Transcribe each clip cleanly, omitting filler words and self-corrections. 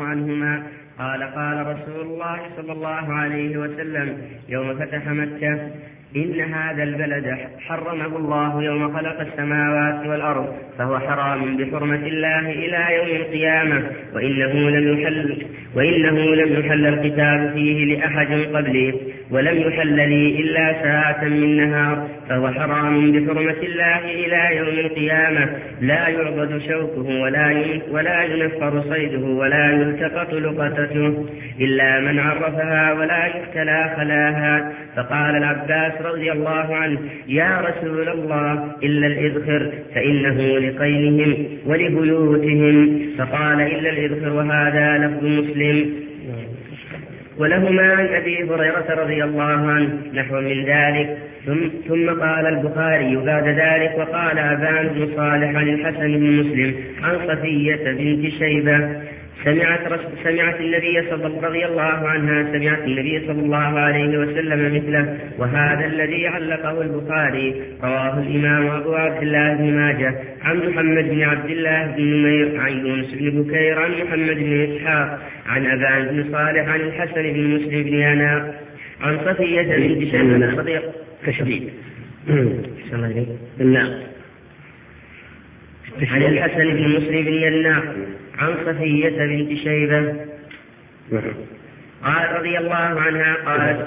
عنهما قال قال رسول الله صلى الله عليه وسلم يوم فتح مكة: إن هذا البلد حرمه الله يوم خلق السماوات والأرض، فهو حرام بحرمة الله إلى يوم القيامة، وإنه لم يحل القتال فيه لأحد قبلي، ولم يحل لي إلا ساعة من نهار، فهو حرام بحرمة الله إلى يوم القيامة، لا يعضد شوكه ولا ينفر صيده ولا يلتقط لقطته إلا من عرفها ولا يختلى خلاها. فقال العباس رضي الله عنه: يا رسول الله إلا الإذخر فإنه لقيلهم ولبيوتهم. فقال: إلا الإذخر، وهذا لفظ مسلم. ولهما عن أبي هريرة رضي الله عنه نحو من ذلك. ثم قال البخاري بعد ذلك: وقال أبان بن صالح عن الحسن بن مسلم عن صفية بنت شيبة سمعت النبي رضي الله عنها سمعت النبي صلى الله عليه وسلم مثله. وهذا الذي علقه البخاري رواه الإمام أبو عبد الله بن ماجه عن محمد بن عبد الله بن نمير عن يونس بن بكير عن محمد بن إسحاق عن أبان بن صالح عن الحسن بن مسلم بن يناق عن صفية بنت شيبة صديق تشديد عن الحسن بن مسلم بن يناق عن صفية بنت شيبة قال رضي الله عنها قالت: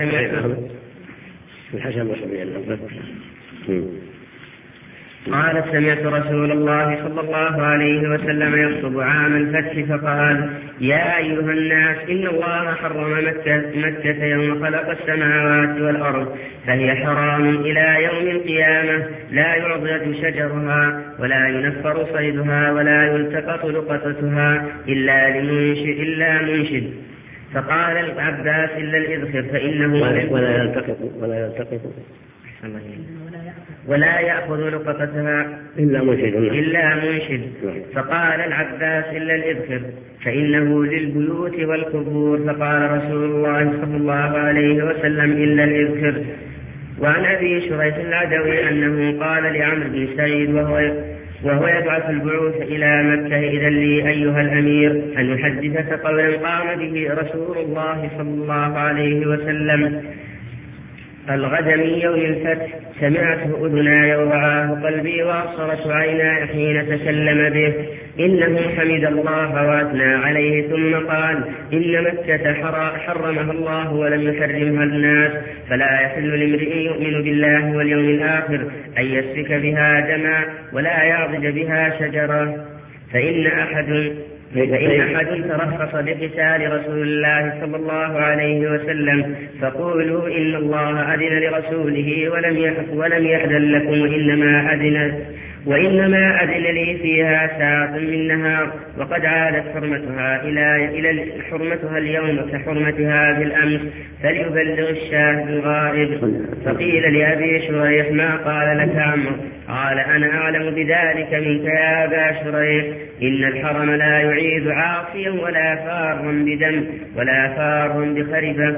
سمعت رسول الله صلى الله عليه وسلم يخطب عام الفتح فقال: يا أيها الناس، إن الله حرم مكة يوم خلق السماوات والأرض، فهي حرام إلى يوم القيامة، لا يعضد شجرها ولا ينفر صيدها ولا يلتقط لقطتها إلا منشد. فقال العباس: إلا الإذخر فإنه ولا يأخذ لقطتها إلا منشد. فقال العباس: إلا الإذخر فإنه للبيوت والقبور. فقال رسول الله صلى الله عليه وسلم: إلا الإذخر. وعن أبي شريح العدوي أنه قال لعمرو بن سعيد وهو يبعث البعوث إلى مكة: إذا لي أيها الأمير أن يحدثك قولا قام به رسول الله صلى الله عليه وسلم الغد من يوم الفتح، سمعته أذناي ووعاه قلبي وأبصرت عيناي حين تكلم به، إنه حمد الله وأثنى عليه ثم قال: إن مكة حرمها الله ولم يحرمها الناس، فلا يحل لامرئ يؤمن بالله واليوم الآخر أن يسفك بها دما ولا يعضد بها شجرة. فإن أحد ترخص بقتال رسول الله صلى الله عليه وسلم فقولوا: إن الله أذن لرسوله ولم يأذن لكم، وإنما أذن لي فيها ساعة من نهار، وقد عادت حرمتها اليوم كحرمتها بالأمس، فليبلغ الشاهد الغائب. فقيل لأبي شريح: ما قال لك عمرو؟ قال: أنا أعلم بذلك منك يا أبا شريح. إن الحرم لا يعيد عاصيا ولا فارا بدم ولا فارا بخربة.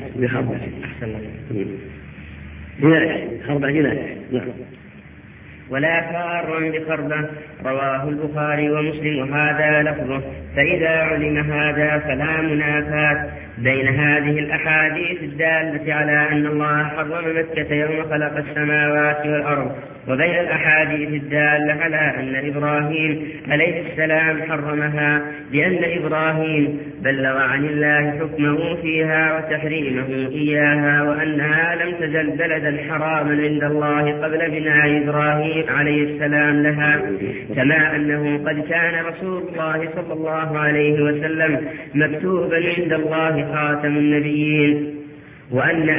ولا فارا بخربة. رواه البخاري ومسلم وهذا لفظه. فإذا علم هذا فلا منافاة بين هذه الأحاديث الدالة على أن الله حرم مكة يوم خلق السماوات والأرض، وبين الأحاديث الدالة على أن إبراهيم عليه السلام حرمها، لأن إبراهيم بلغ عن الله حكمه فيها وتحريمه إياها، وأنها لم تزل بلدا حراما عند الله قبل بناء إبراهيم عليه السلام لها، كما أنه قد كان رسول الله صلى الله عليه وسلم مكتوبا عند الله خاتم النبيين، وإن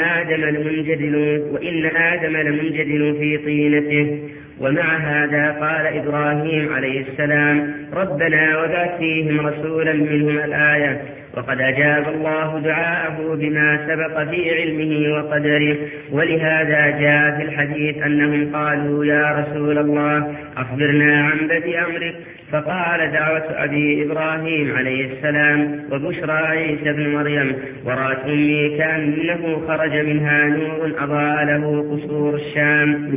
آدم لمنجدل في طينته. ومع هذا قال إبراهيم عليه السلام: ربنا وبعث فيهم رسولا منهم الآية. وقد أجاب الله دعاءه بما سبق في علمه وقدره. ولهذا جاء في الحديث أنهم قالوا: يا رسول الله أخبرنا عن بدء أمرك، فقال دعوة أبي إبراهيم عليه السلام وبشرى عيسى بن مريم ورأت أمي كأنه خرج منها نور أضاء له قصور الشام.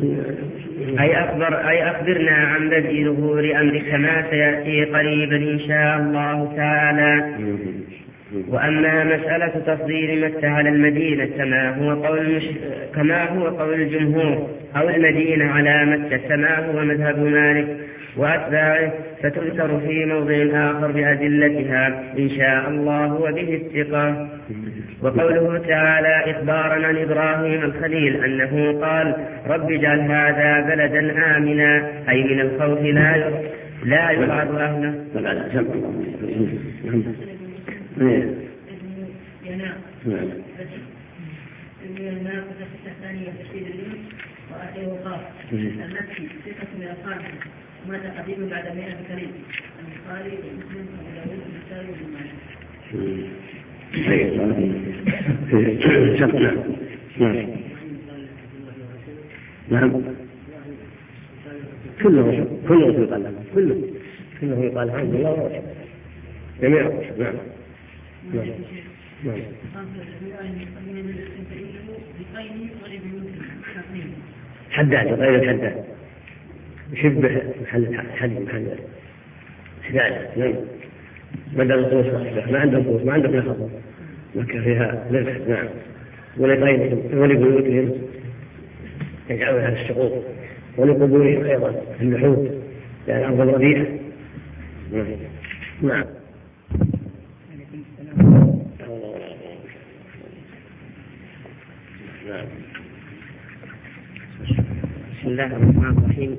أي أخبرنا عن بدء ظهور أمرك ما سيأتي قريبا إن شاء الله تعالى. وأما مسألة تفضيل مكة على المدينة كما هو قول الجمهور أو المدينة على مكة كما هو مذهب مالك وأتباعه فتذكر في موضع آخر بأدلتها إن شاء الله وبه الثقة. وقوله تعالى إخبارا عن إبراهيم الخليل أنه قال رب اجعل هذا بلدا آمنا أي من الخوف لا يرعب أهله. ما تقديم بعد 100 كريم البخاري ومسلم وابو داود والنسائي نعم كله يقال كله يقال الحمد لله ورسوله جميع نعم نعم حداد غير الحداد يشبه محل حداد نعم بدل القوس ما عندهم قوس ما عندهم نخل مكة فيها لبس نعم ولبيوتهم يجعلونها السقوط ولقبورهم أيضا اللحوم لأن الأرض الربيعة نعم بسم الله الرحمن الرحيم.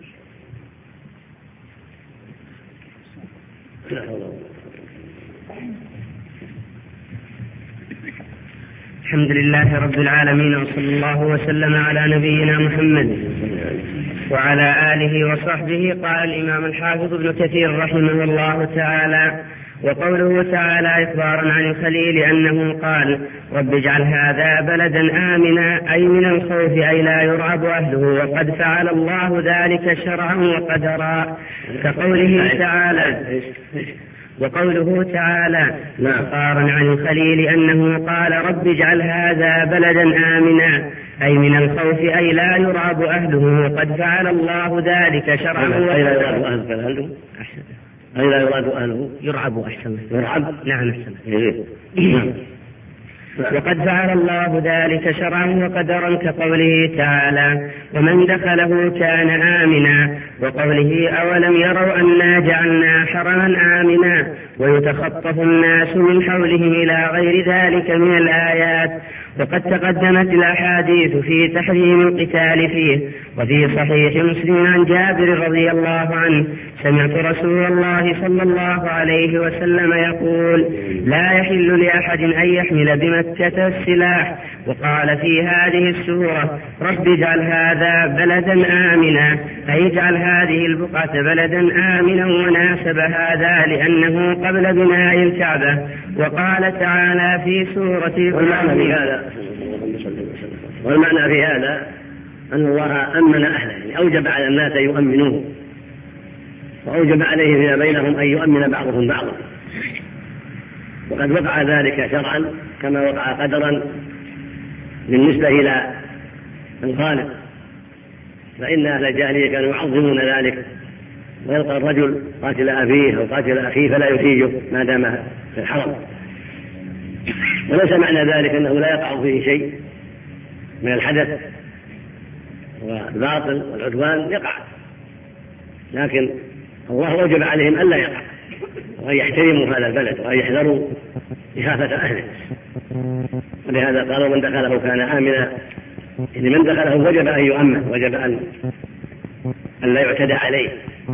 الحمد لله رب العالمين وصلى الله وسلم على نبينا محمد وعلى آله وصحبه. قال الإمام الحافظ ابن كثير رحمه الله تعالى وقوله تعالى إخبارا عن الخليل أنه قال رب اجعل هذا بلدا آمنا أي من الخوف أي لا يرعب أهله وقد فعل الله ذلك شرعا وقدرا وقوله تعالى إخبارا عن الخليل أنه قال رب اجعل هذا بلدا آمنا أي من الخوف أي لا يرعب أهله وقد فعل الله ذلك شرعا وقدرا. أي لا يراد أهله يرعب أحسن يرعب نعم أحسن وقد فعل الله ذلك شرعا وقدرا كقوله تعالى ومن دخله كان آمنا وقوله أولم يروا أنا جعلنا حرما آمنا ويتخطف الناس من حولهم إلى غير ذلك من الآيات. وقد تقدمت الأحاديث في تحريم القتال فيه. وفي صحيح مسلم عن جابر رضي الله عنه سمعت رسول الله صلى الله عليه وسلم يقول لا يحل لأحد أن يحمل بمكة السلاح. وقال في هذه السورة رب اجعل هذا بلدا آمنا أي اجعل هذه البقعة بلدا آمنا وناسب هذا لأنه قبل بناء الكعبة. وقال تعالى في سورة والمعنى في هذا أن الله أمن أهله يعني أوجب على الناس أن يؤمنوه وأوجب عليهم فيما بينهم أن يؤمن بعضهم بعضا. وقد وقع ذلك شرعا كما وقع قدرا بالنسبة إلى الخالق. فإن أهل الجاهلية كانوا يعظمون ذلك ويلقى الرجل قاتل أبيه أو قاتل أخيه فلا يحيجه ما دام في الحرم. وليس معنى ذلك أنه لا يقع فيه شيء من الحدث والباطل والعدوان يقع، لكن الله وجب عليهم ألا يقع وأن يحترموا هذا البلد وأن يحذروا إخافة أهله. ولهذا قالوا من دخله كان آمنا، إن من دخله وجب أن يؤمن، وجب أن لا يعتدى عليه،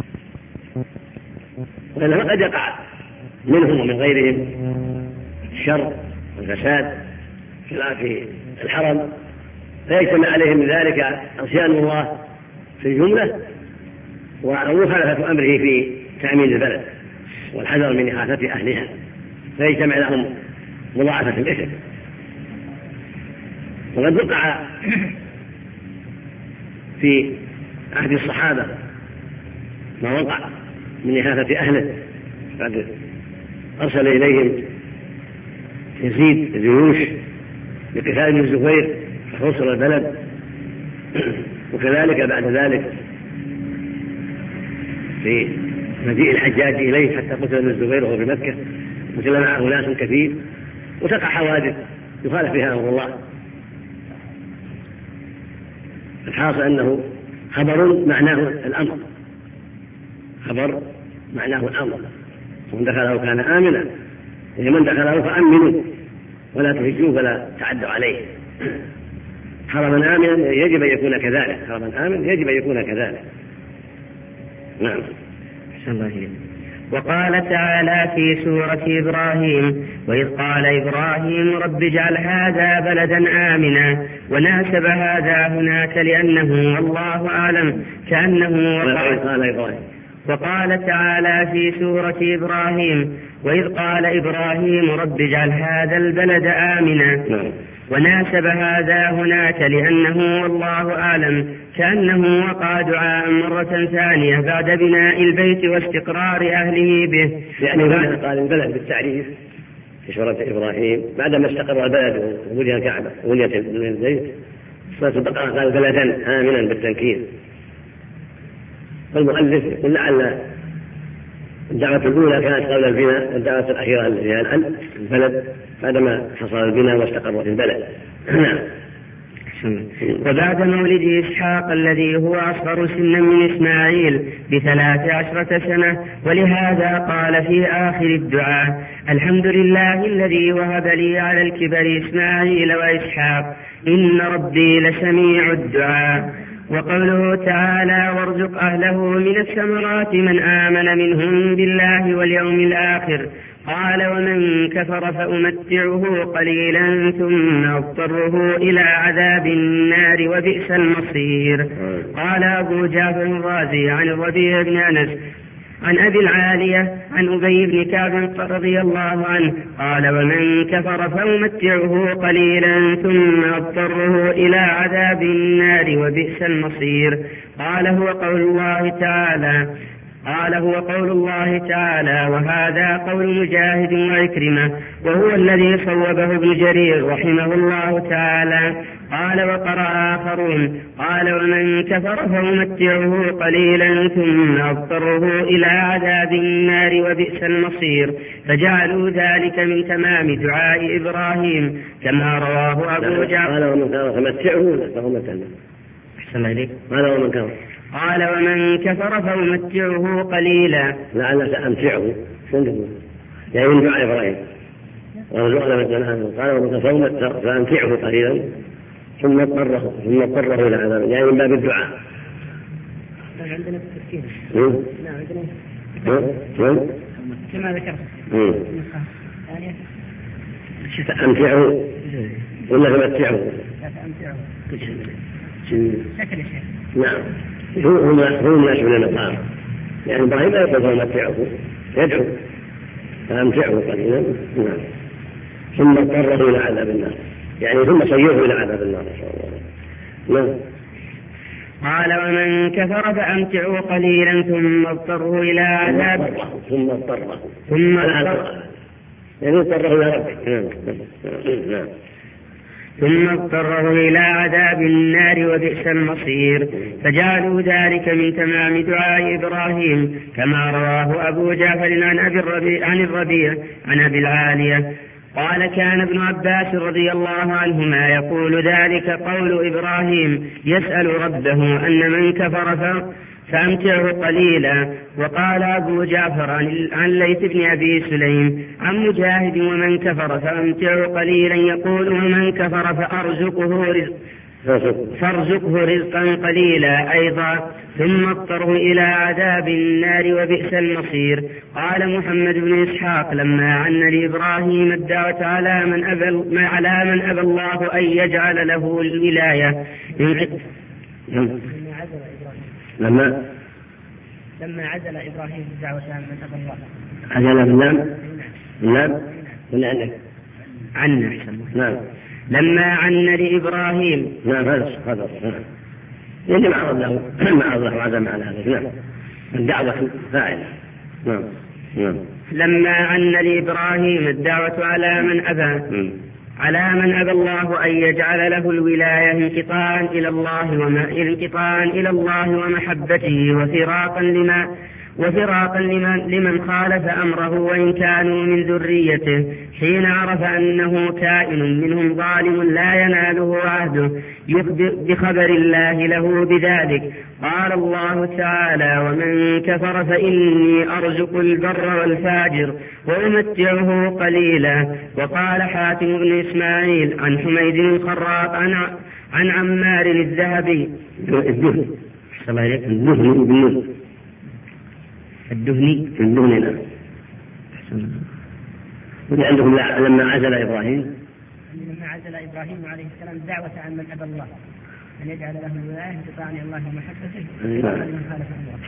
وإنما قد يقع منهم ومن غيرهم الشر والفساد في الحرم فيجتمع عليهم ذلك عصيان الله في الجملة ومخالفة أمره في تأمين البلد والحذر من إخافة أهلها، فيجتمع لهم مضاعفة الإثم. وقد وقع في عهد الصحابة ما وقع من إخافة أهله بعد أرسل إليهم يزيد الجيوش بقتال ابن الزبير فحوصر البلد، وكذلك بعد ذلك في مجيء الحجاج إليه حتى قتل ابن الزبير وهو في مكة، قتل معه ناس كثير، وتقع حوادث يخالف فيها أمر الله. الحاصل أنه خبر معناه الأمر، خبر معناه الأمر، ومن دخله كان آمنا، ومن دخله فأمنوا ولا تهجوه ولا تعدوا عليه. حرما آمنا يجب أن يكون كذلك، حرما آمنا يجب أن يكون كذلك. نعم. وقال تعالى في سورة إبراهيم: وإذ قال إبراهيم رب اجعل هذا بلدا آمنا، وناسب هذا هناك لأنه والله أعلم كأنه وقال تعالى في سورة إبراهيم: وإذ قال إبراهيم رب اجعل هذا البلد آمنا، وناسب هذا هناك لأنه والله أعلم كأنه وقع دعاء مرة ثانية بعد بناء البيت واستقرار أهله به. يعني قال البلد بالتعريف في سورة إبراهيم بعدما استقر البلد وبني الكعبة وبني البيت، سورة البقرة قال بلدا آمنا بالتنكير. فالمؤلف يقول لعل الدعوة الأولى كانت قبل البناء، والدعوة الأخيرة التي هي الآن البلد بعدما حصل البناء واستقر في البلد. وبعد مولد إسحاق الذي هو أصغر سنا من إسماعيل ب13 سنة، ولهذا قال في آخر الدعاء: الحمد لله الذي وهب لي على الكبر إسماعيل وإسحاق إن ربي لسميع الدعاء. وقوله تعالى: وارزق أهله من الثمرات من آمن منهم بالله واليوم الآخر، قال: ومن كفر فأمتعه قليلا ثم أضطره إلى عذاب النار وبئس المصير. قال أبو جعفر الرازي عن الربيع بن أنس عن أبي العالية عن أبي بن كعب رضي الله عنه قال: ومن كفر فأمتعه قليلا ثم أضطره إلى عذاب النار وبئس المصير. قال هو قول الله تعالى وهذا قول مجاهد وعكرمة، وهو الذي صوبه ابن جرير رحمه الله تعالى. قال وقرأ آخرون قال: ومن كفر فأمتعه قليلا ثم أضطره إلى عذاب النار وبئس المصير، فجعلوا ذلك من تمام دعاء إبراهيم كما رواه أبو جعفر. قال: ومن كفر فأمتعه فأمتعه. أحسن إليك. قال: ومن كفر فأمتعه قليلا. لعل سأمتعه يعني من دعاء إبراهيم ورزقنا مثلا. قال: ومن كفر فأمتعه قليلا ثم اضطره إلى عذاب، يعني من باب الدعاء. عندنا التفكير. عندنا كما ذكرت. أمتعه ولا فمتعه؟ شكل الشيء. نعم. هو الناس من المقام، يعني إبراهيم لا يقول فمتعه، يدعو فأمتعه قليلا. نعم. ثم اضطره إلى عذاب النار، يعني ثم صيره إلى عذاب النار. نعم. قال: ومن كفر فأمتعه قليلا ثم اضطره إلى عذاب ثم اضطره يعني اضطره إلى ربه. نعم. ثم اضطره إلى عذاب النار وبئس المصير، فجعلوا ذلك من تمام دعاء إبراهيم كما رواه أبو جعفر عن الربيع عن أبي العالية قال: كان ابن عباس رضي الله عنهما يقول ذلك قول إبراهيم يسأل ربه أن من كفر فأمتعه قليلا. وقال أبو جعفر عن ليث بن أبي سليم عن مجاهد: ومن كفر فأمتعه قليلا يقول: ومن كفر فارزقه رزقا قليلا أيضا ثم اضطره إلى عذاب النار وبئس المصير. قال محمد بن إسحاق: لما عن لإبراهيم الدعوة على من أبى الله أن يجعل له الولاية لما عزل إبراهيم الدعوة عن من أبى الله. عزل بالنام ولا عنه. نعم. لما عن لإبراهيم. نعم. هذا يعني معرض له عزم على هذا. نعم. الدعوة فاعلة لما عن لإبراهيم الدعوة على من أبى الله أن يجعل له الولاية انقطاعا إلى الله ومحبته وفراقا لمن خالف أمره وإن كانوا من ذريته، حين عرف أنه كائن منهم ظالم لا يناله عهده بخبر الله له بذلك. قال الله تعالى: ومن كفر فإني أرزق البر والفاجر وأمتعه قليلا. وقال حاتم بن إسماعيل عن حميد الخراط عن عمار الذهبي الدهني نعم. عندهم لما عزل إبراهيم عليه السلام دعوة عن من أبى الله أن يجعل له الولاية انقطاعا إلى الله ومحبته ومن خالف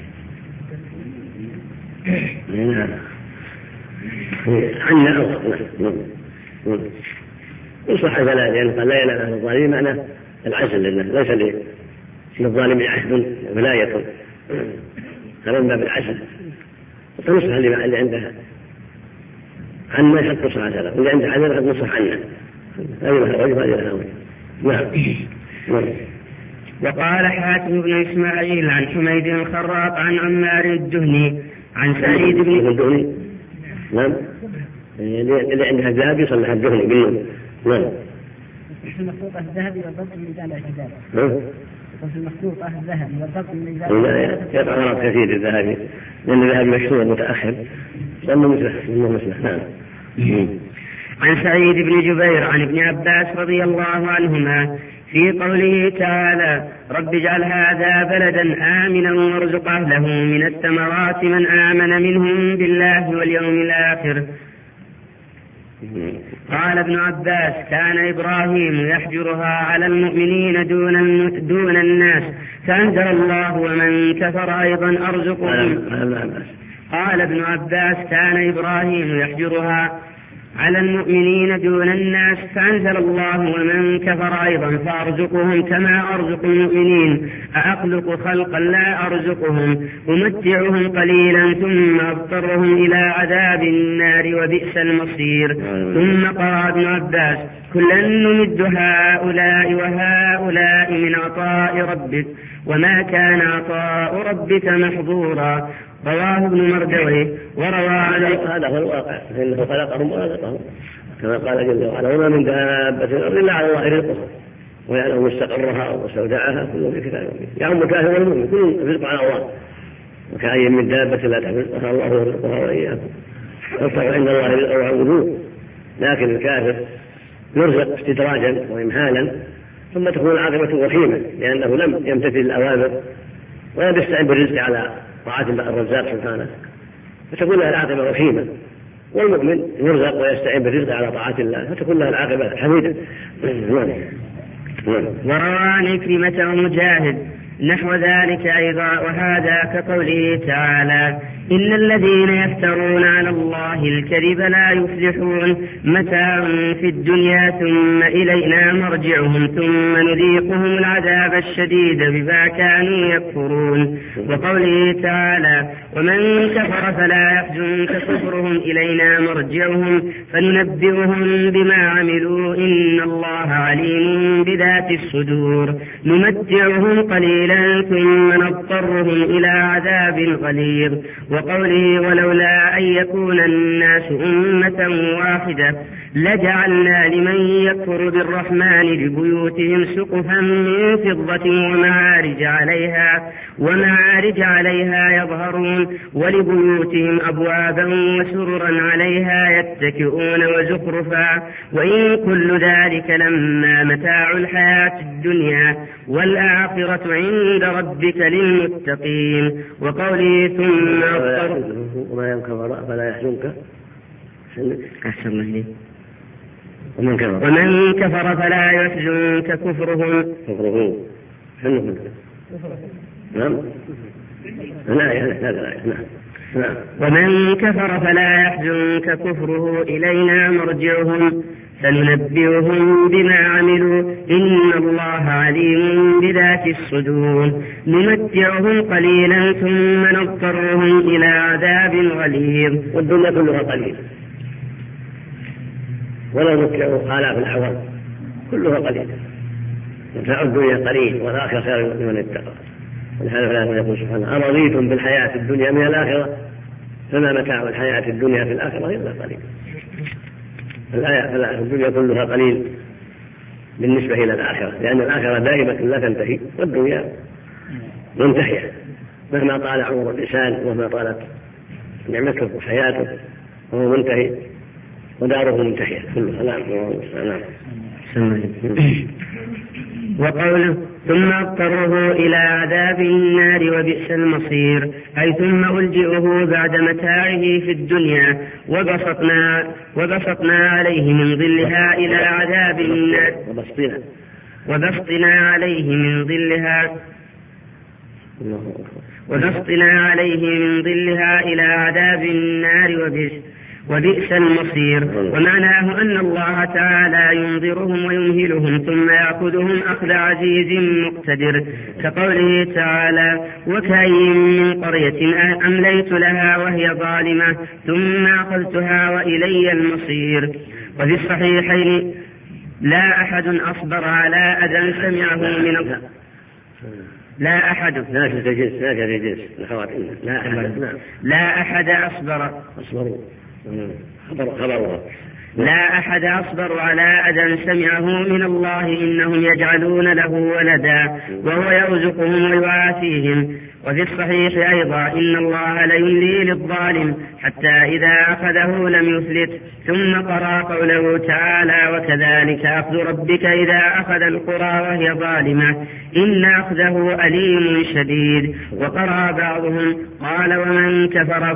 أمره. يصح ثلاثة لأن قال لا ينال أهل الظالمين معنى العزل، لأنه ليس للظالم عهد ولاية، هذا من باب العزل. فنصح اللي عنده عنا يحب نصح عزله، واللي عنده عزله يحب نصح عنا. أيها الرجل هذه نعم. وقال حاتم بن إسماعيل عن حميد الخراط عن عمار الدهني عن سعيد بن الدهني. نعم. اللي عندها الذهب يصلح الدهني بالنون. نعم. المخلوطة الذهبي والضبط من ميزان الاعتدال. وفي المخلوطة الذهب والضبط من ميزان يقع غرض كثير الذهبي، لأن الذهب مشهور متأخر صلى مثله. نعم. عن سعيد بن جبير عن ابن عباس رضي الله عنهما في قوله تعالى: رب اجعل هذا بلدا آمنا وارزق أهله من الثمرات من آمن منهم بالله واليوم الآخر. قال ابن عباس: كان إبراهيم يحجرها على المؤمنين دون الناس، فأنزل الله: ومن كفر أيضا أرزقهم. قال ابن عباس: كان إبراهيم يحجرها على المؤمنين دون الناس، فأنزل الله: ومن كفر أيضا فأرزقهم كما أرزق المؤمنين، أخلق خلقا لا أرزقهم، أمتعهم قليلا ثم أضطرهم إلى عذاب النار وبئس المصير. ثم قال ابن عباس: كلا نمد هؤلاء وهؤلاء من عطاء ربك وما كان عطاء ربك محظورا. رواه ابن مردويه. وروى هذا هو الواقع، فإنه خلقهم ورزقهم كما قال جل وعلا: وما من دابة إلا على الله رزقها ويعلم مستقرها ومستودعها كله في كتاب مبين. يعم الكافر والمؤمن كل رزق على الله، وكأي من دابة لا تحمل رزقها الله رزقها وإياكم، فاتقوا عند الله رزقا واعبدوه. لكن الكافر يرزق استدراجا وإمهالا، ثم تكون العاقبة وخيمة لأنه لم يمتثل الأوامر ولم يستعن بالرزق على طاعة الرزاق سبحانه، فتكون له العاقبة وخيمة. والمؤمن يرزق ويستعين بالرزق على طاعة الله، فتكون له العاقبة حميدة. وروى عن كلمة ومجاهد نحو ذلك أيضا، وهذا كقوله تعالى: إن الذين يفترون على الله الكذب لا يفلحون، متاع في الدنيا ثم إلينا مرجعهم ثم نذيقهم العذاب الشديد بما كانوا يكفرون. وقوله تعالى: ومن كفر فلا يحزنك كفرهم إلينا مرجعهم فننبئهم بما عملوا إن الله عليم بذات الصدور، نمتعهم قليلا ثم نضطرهم إلى عذاب غليظ. وقوله: ولولا أن يكون الناس أمة واحدة لجعلنا لمن يكفر بالرحمن لبيوتهم سقفا من فضة ومعارج عليها يظهرون، ولبيوتهم أبوابا وسررا عليها يتكئون وزخرفا، وإن كل ذلك لما متاع الحياة الدنيا والآخرة عند ربك للمتقين. وقوله: ثم وما ينكفر فلا يحزنك ومن كفر فلا يحزنك كفره. نعم. ومن كفر فلا يحزنك كفره إلينا مرجعهم سننبئهم بما عملوا إن الله عليم بذات الصدور نمتعهم قليلا ثم نضطرهم إلى عذاب غليظ. والدنيا كلها قليل ولو متعوا آلاف الأعوام كلها قليل. متاع الدنيا قليل والآخرة خير لمن اتقى. ولهذا فلا يقول سبحانه أرضيتم بالحياة الدنيا من الآخرة فما متاع الحياة الدنيا في الآخرة إلا قليل. الدنيا كلها قليل بالنسبة إلى الآخرة، لأن الآخرة دائمة لا تنتهي والدنيا منتهية مهما طال عمر الإنسان ومهما طالت نعمته وحياته وهو منتهي وداره منتهية كلها. نعم. وقوله ثم اضطره إلى عذاب النار وبئس المصير أي ثم ألجئه بعد متاعه في الدنيا وبسطنا عليه من ظلها إلى عذاب النار وبسطنا عليه من ظلها إلى عذاب النار وبئس المصير. ومعناه أن الله تعالى ينظرهم ويمهلهم ثم يأخذهم أخذ عزيز مقتدر، كقوله تعالى وكأين من قرية أمليت لها وهي ظالمة ثم أخذتها وإلي المصير. وفي الصحيحين لا أحد أصبر على أذى سمعه من الله لا أحد أصبر على أذى سمعه من الله إنهم يجعلون له ولدا وهو يرزقهم ويعافيهم. وفي الصحيح أيضا إن الله ليملي للظالم حتى إذا أخذه لم يفلت. ثم قرأ قوله تعالى وكذلك أخذ ربك إذا أخذ القرى وهي ظالمة إن أخذه أليم شديد. وقرأ بعضهم قال ومن كفر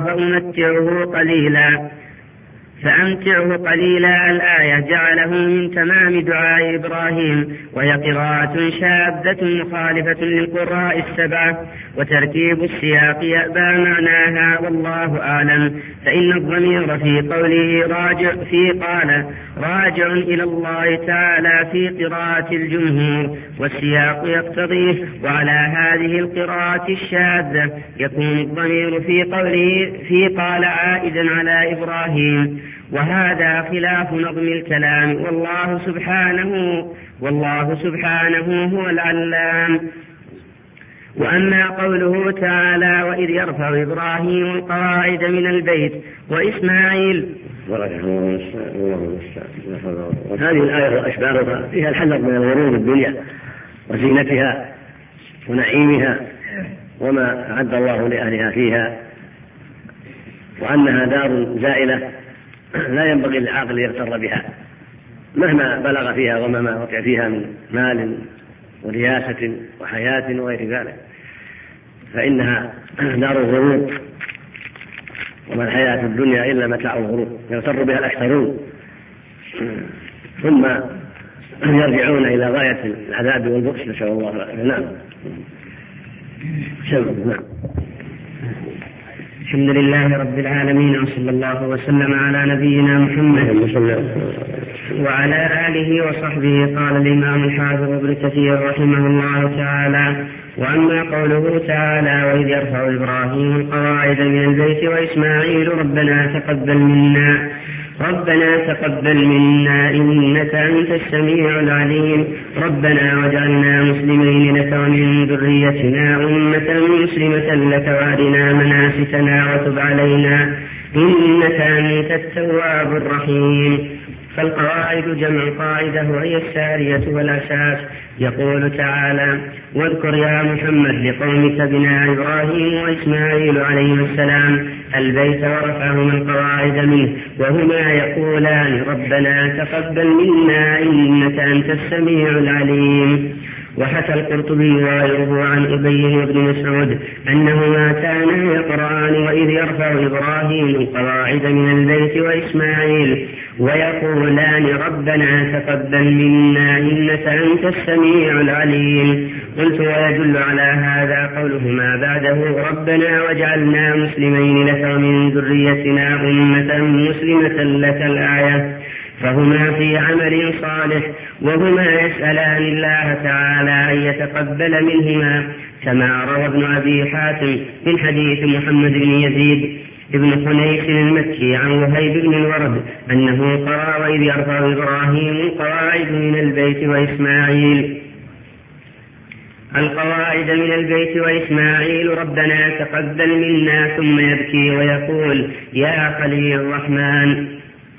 فأمتعه قليلا الآية جعله من تمام دعاء إبراهيم، وهي قراءة شاذة مخالفة للقراء السبعة، وترتيب السياق يأبى معناها والله أعلم. فإن الضمير في قوله راجع إلى الله تعالى في قراءة الجمهور، والسياق يقتضيه. وعلى هذه القراءة الشاذة يكون الضمير في قال عائدا على إبراهيم، وهذا خلاف نظم الكلام والله سبحانه هو العلام. وأما قوله تعالى وإذ يرفع إبراهيم القواعد من البيت وإسماعيل هذه الآية وأشباهها فيها الحذر من الغرور بالدنيا وزينتها ونعيمها وما أعد الله لأهلها فيها، وأنها دار زائلة لا ينبغي للعاقل يغتر بها مهما بلغ فيها ومهما وقع فيها من مال ورياسة وحياة وغير ذلك، فإنها دار الغرور وما الحياة الدنيا إلا متاع الغرور يغتر بها الأكثرون ثم يرجعون إلى غاية العذاب والبؤس نسأل الله العافية. نعم. الحمد لله رب العالمين وصلى الله وسلم على نبينا محمد وعلى آله وصحبه. قال الإمام الحافظ ابن كثير رحمه الله تعالى وأما قوله تعالى وإذ يرفع إبراهيم القواعد من البيت وإسماعيل ربنا تقبل منا إنك أنت السميع العليم ربنا واجعلنا مسلمين لك ومن ذريتنا أمة مسلمة لك وأرنا مناسكنا وتب علينا إنك أنت التواب الرحيم. فالقواعد جمع قاعدة وهي السارية والأساس. يقول تعالى واذكر يا محمد لقومك بناء إبراهيم وإسماعيل عليهما السلام البيت ورفعهما القواعد منه وهما يقولان ربنا تقبل منا إنك أنت السميع العليم. وحكى القرطبي وغيره عن أبي بن مسعود أنهما كانا يقرآن وإذ يرفع إبراهيم القواعد من البيت وإسماعيل ويقولان ربنا تقبل منا إنك أنت السميع العليم. قلت ويدل على هذا قولهما بعده ربنا واجعلنا مسلمين لك ومن ذريتنا أمة مسلمة لك الآية، فهما في عمل صالح، وهما يسألان الله تعالى أن يتقبل منهما، كما روى ابن أبي حاتم من حديث محمد بن يزيد ابن حنيف المكي عن وهيب بن الورد أنه قرأ: وإذ يرفع إبراهيم القواعد من البيت وإسماعيل ربنا تقبل منا، ثم يبكي ويقول: يا خليل الرحمن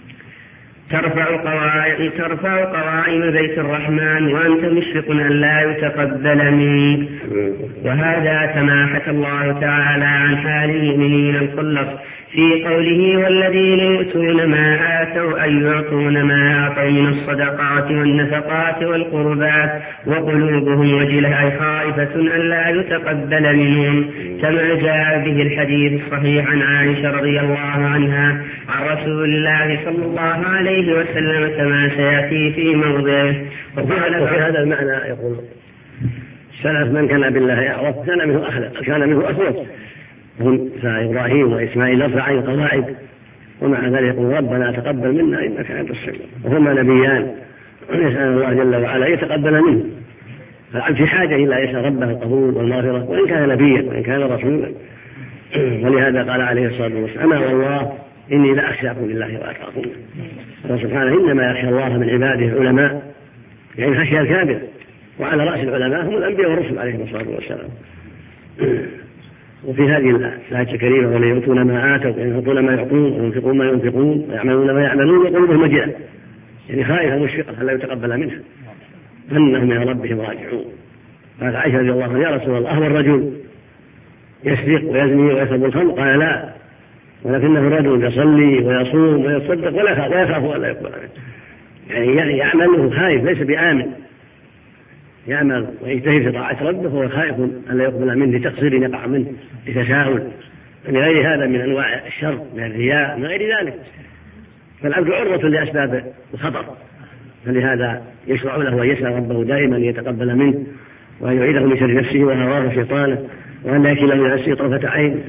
ترفع قوائم بيت الرحمن وأنت مشفق أن لا يتقبل منك. وهذا كما حكى الله تعالى عن حال المؤمنين الخلص في قوله: والذين يؤتون ما آتوا أي يعطون ما آتوا من الصدقات والنفقات والقربات وقلوبهم وجلة أي خائفة أن لا يتقبل منهم، كما جاء به الحديث الصحيح عن عائشة رضي الله عنها عن رسول الله صلى الله عليه وسلم كما سيأتي في موضعه. وفي هذا المعنى يقول السلف: من كان بالله أعرف كان منه أخلق، كان منه أخلص. هم إبراهيم وإسماعيل رفعا القواعد، ومع ذلك يقول: ربنا تقبل منا إنك أنت السميع. وهما نبيان، ونسأل الله جل وعلا يتقبل منه. فالعبد في حاجة إلى يسأل ربه القبول والمغفرة، وإن كان نبيا وإن كان رسولا. ولهذا قال عليه الصلاة والسلام: أما والله إني لأخشاكم لله وأتقاكم. الله سبحانه: إنما يخشى الله من عباده العلماء، يعني خشية الكامل. وعلى رأس العلماء هم الأنبياء والرسل عليهم الصلاة والسلام. وفي هذه الآية الكريمة: ولا يؤتون ما آتوا، يعني يعطون ما يعطون وينفقون ما ينفقون ويعملون ما يعملون وقلوبهم وجلة، يعني خائفة مشفقة لا يتقبل منها، أنهم إلى ربهم راجعون. قال عائشة رضي الله عنها: يا رسول الله، أهو الرجل يسرق ويزني ويشرب الخمر؟ قال: لا، ولكنه رجل يصلي ويصوم ويتصدق ولا يخاف أن لا يقبل منه. يعني يعمله خائف، ليس بآمن، يعمل ويجتهد في طاعة ربه وهو خائف أن لا يقبل منه لتقصير يقع منه، لتساهل، لغير هذا من أنواع الشر، من الرياء، من غير ذلك. فالعبد عرضة لأسباب الخطر، فلهذا يشرع له أن يسأل ربه دائما يتقبل منه، وأن يعيده من شر نفسه وهواه وشيطانه، وأن لا يكله من نفسه طرفة عين.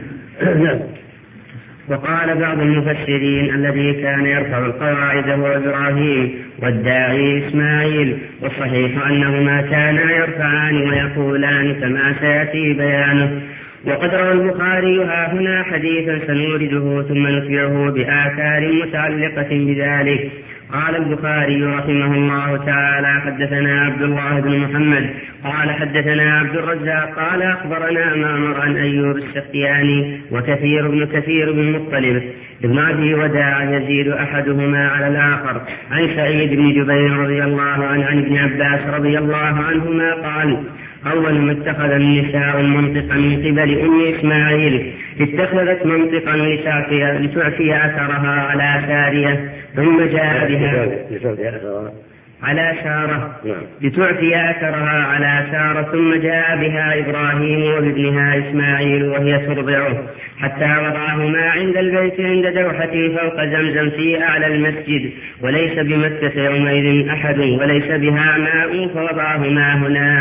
وقال بعض المفسرين: الذي كان يرفع القواعد هو إبراهيم والداعي إسماعيل، والصحيح أنهما كانا يرفعان ويقولان كما سيأتي بيانه. وقد روى البخاري هنا حديثا سنورده ثم نتبعه بآثار متعلقة بذلك. قال البخاري رحمه الله تعالى: حدثنا عبد الله بن محمد قال حدثنا عبد الرزاق قال أخبرنا معمر عن أيوب السختياني وكثير بن مطلب ابن أبي وداع يزيد أحدهما على الآخر عن سعيد بن جبير رضي الله عنه عن ابن عباس رضي الله عنهما قال: أول ما اتخذ النساء المنطق من قبل أم إسماعيل اتخذت منطقا لتعفي أثرها على سارية، ثم جاء بها على سارة لتعفي أثرها على سارة، ثم جاء بها إبراهيم وابنها إسماعيل وهي ترضعه، حتى وضعهما عند البيت عند دوحته فوق زمزم في أعلى المسجد، وليس بمكة يومئذ أحد وليس بها ماء، فوضعهما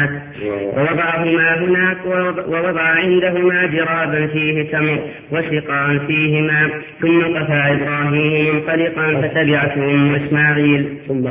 هناك ووضع عندهما جرابا فيه تمر وسقاء فيه ماء، ثم قفى إبراهيم منطلقا فتبعته أم إسماعيل.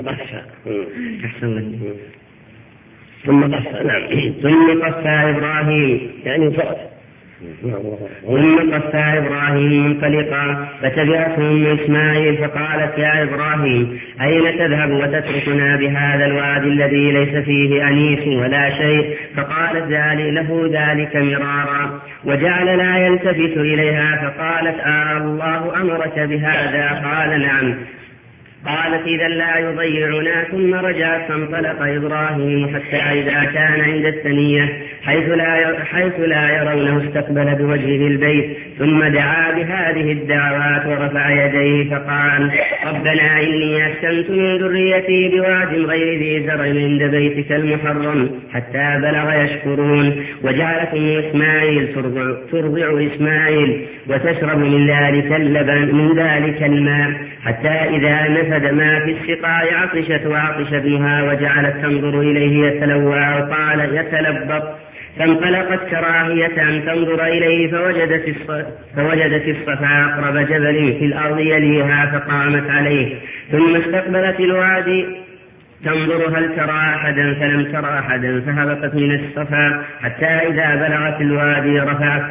ثم قفى إبراهيم يعني فرس. ثم قفى إبراهيم منطلقا فتبعته أم إسماعيل فقالت: يا إبراهيم، أين تذهب وتتركنا بهذا الوادي الذي ليس فيه أنيس ولا شيء؟ فقالت له ذلك مرارا، وجعل لا يلتفت إليها، فقالت: الله أمرك بهذا؟ قال: نعم. قالت: إذا لا يضيعنا. ثم رجعت فانطلق إبراهيم حتى إذا كان عند الثنية حيث لا يرونه استقبل بوجهه البيت، ثم دعا بهذه الدعوات ورفع يديه فقال: ربنا إني أسكنت من ذريتي بواد غير ذي زرع عند بيتك المحرم، حتى بلغ يشكرون. وجعلت إسماعيل ترضع إسماعيل وتشرب من ذلك الماء، حتى إذا نفد ما في السقاء عطشت وعطش ابنها، وجعلت تنظر إليه يتلوع وقال يتلبط، فانطلقت كراهية أن تنظر إليه فوجدت الصفا أقرب جبل في الأرض يليها فقامت عليه، ثم استقبلت الوادي تنظر هل ترى أحدا فلم ترى أحدا، فهبطت من الصفا حتى إذا بلغت الوادي رفعت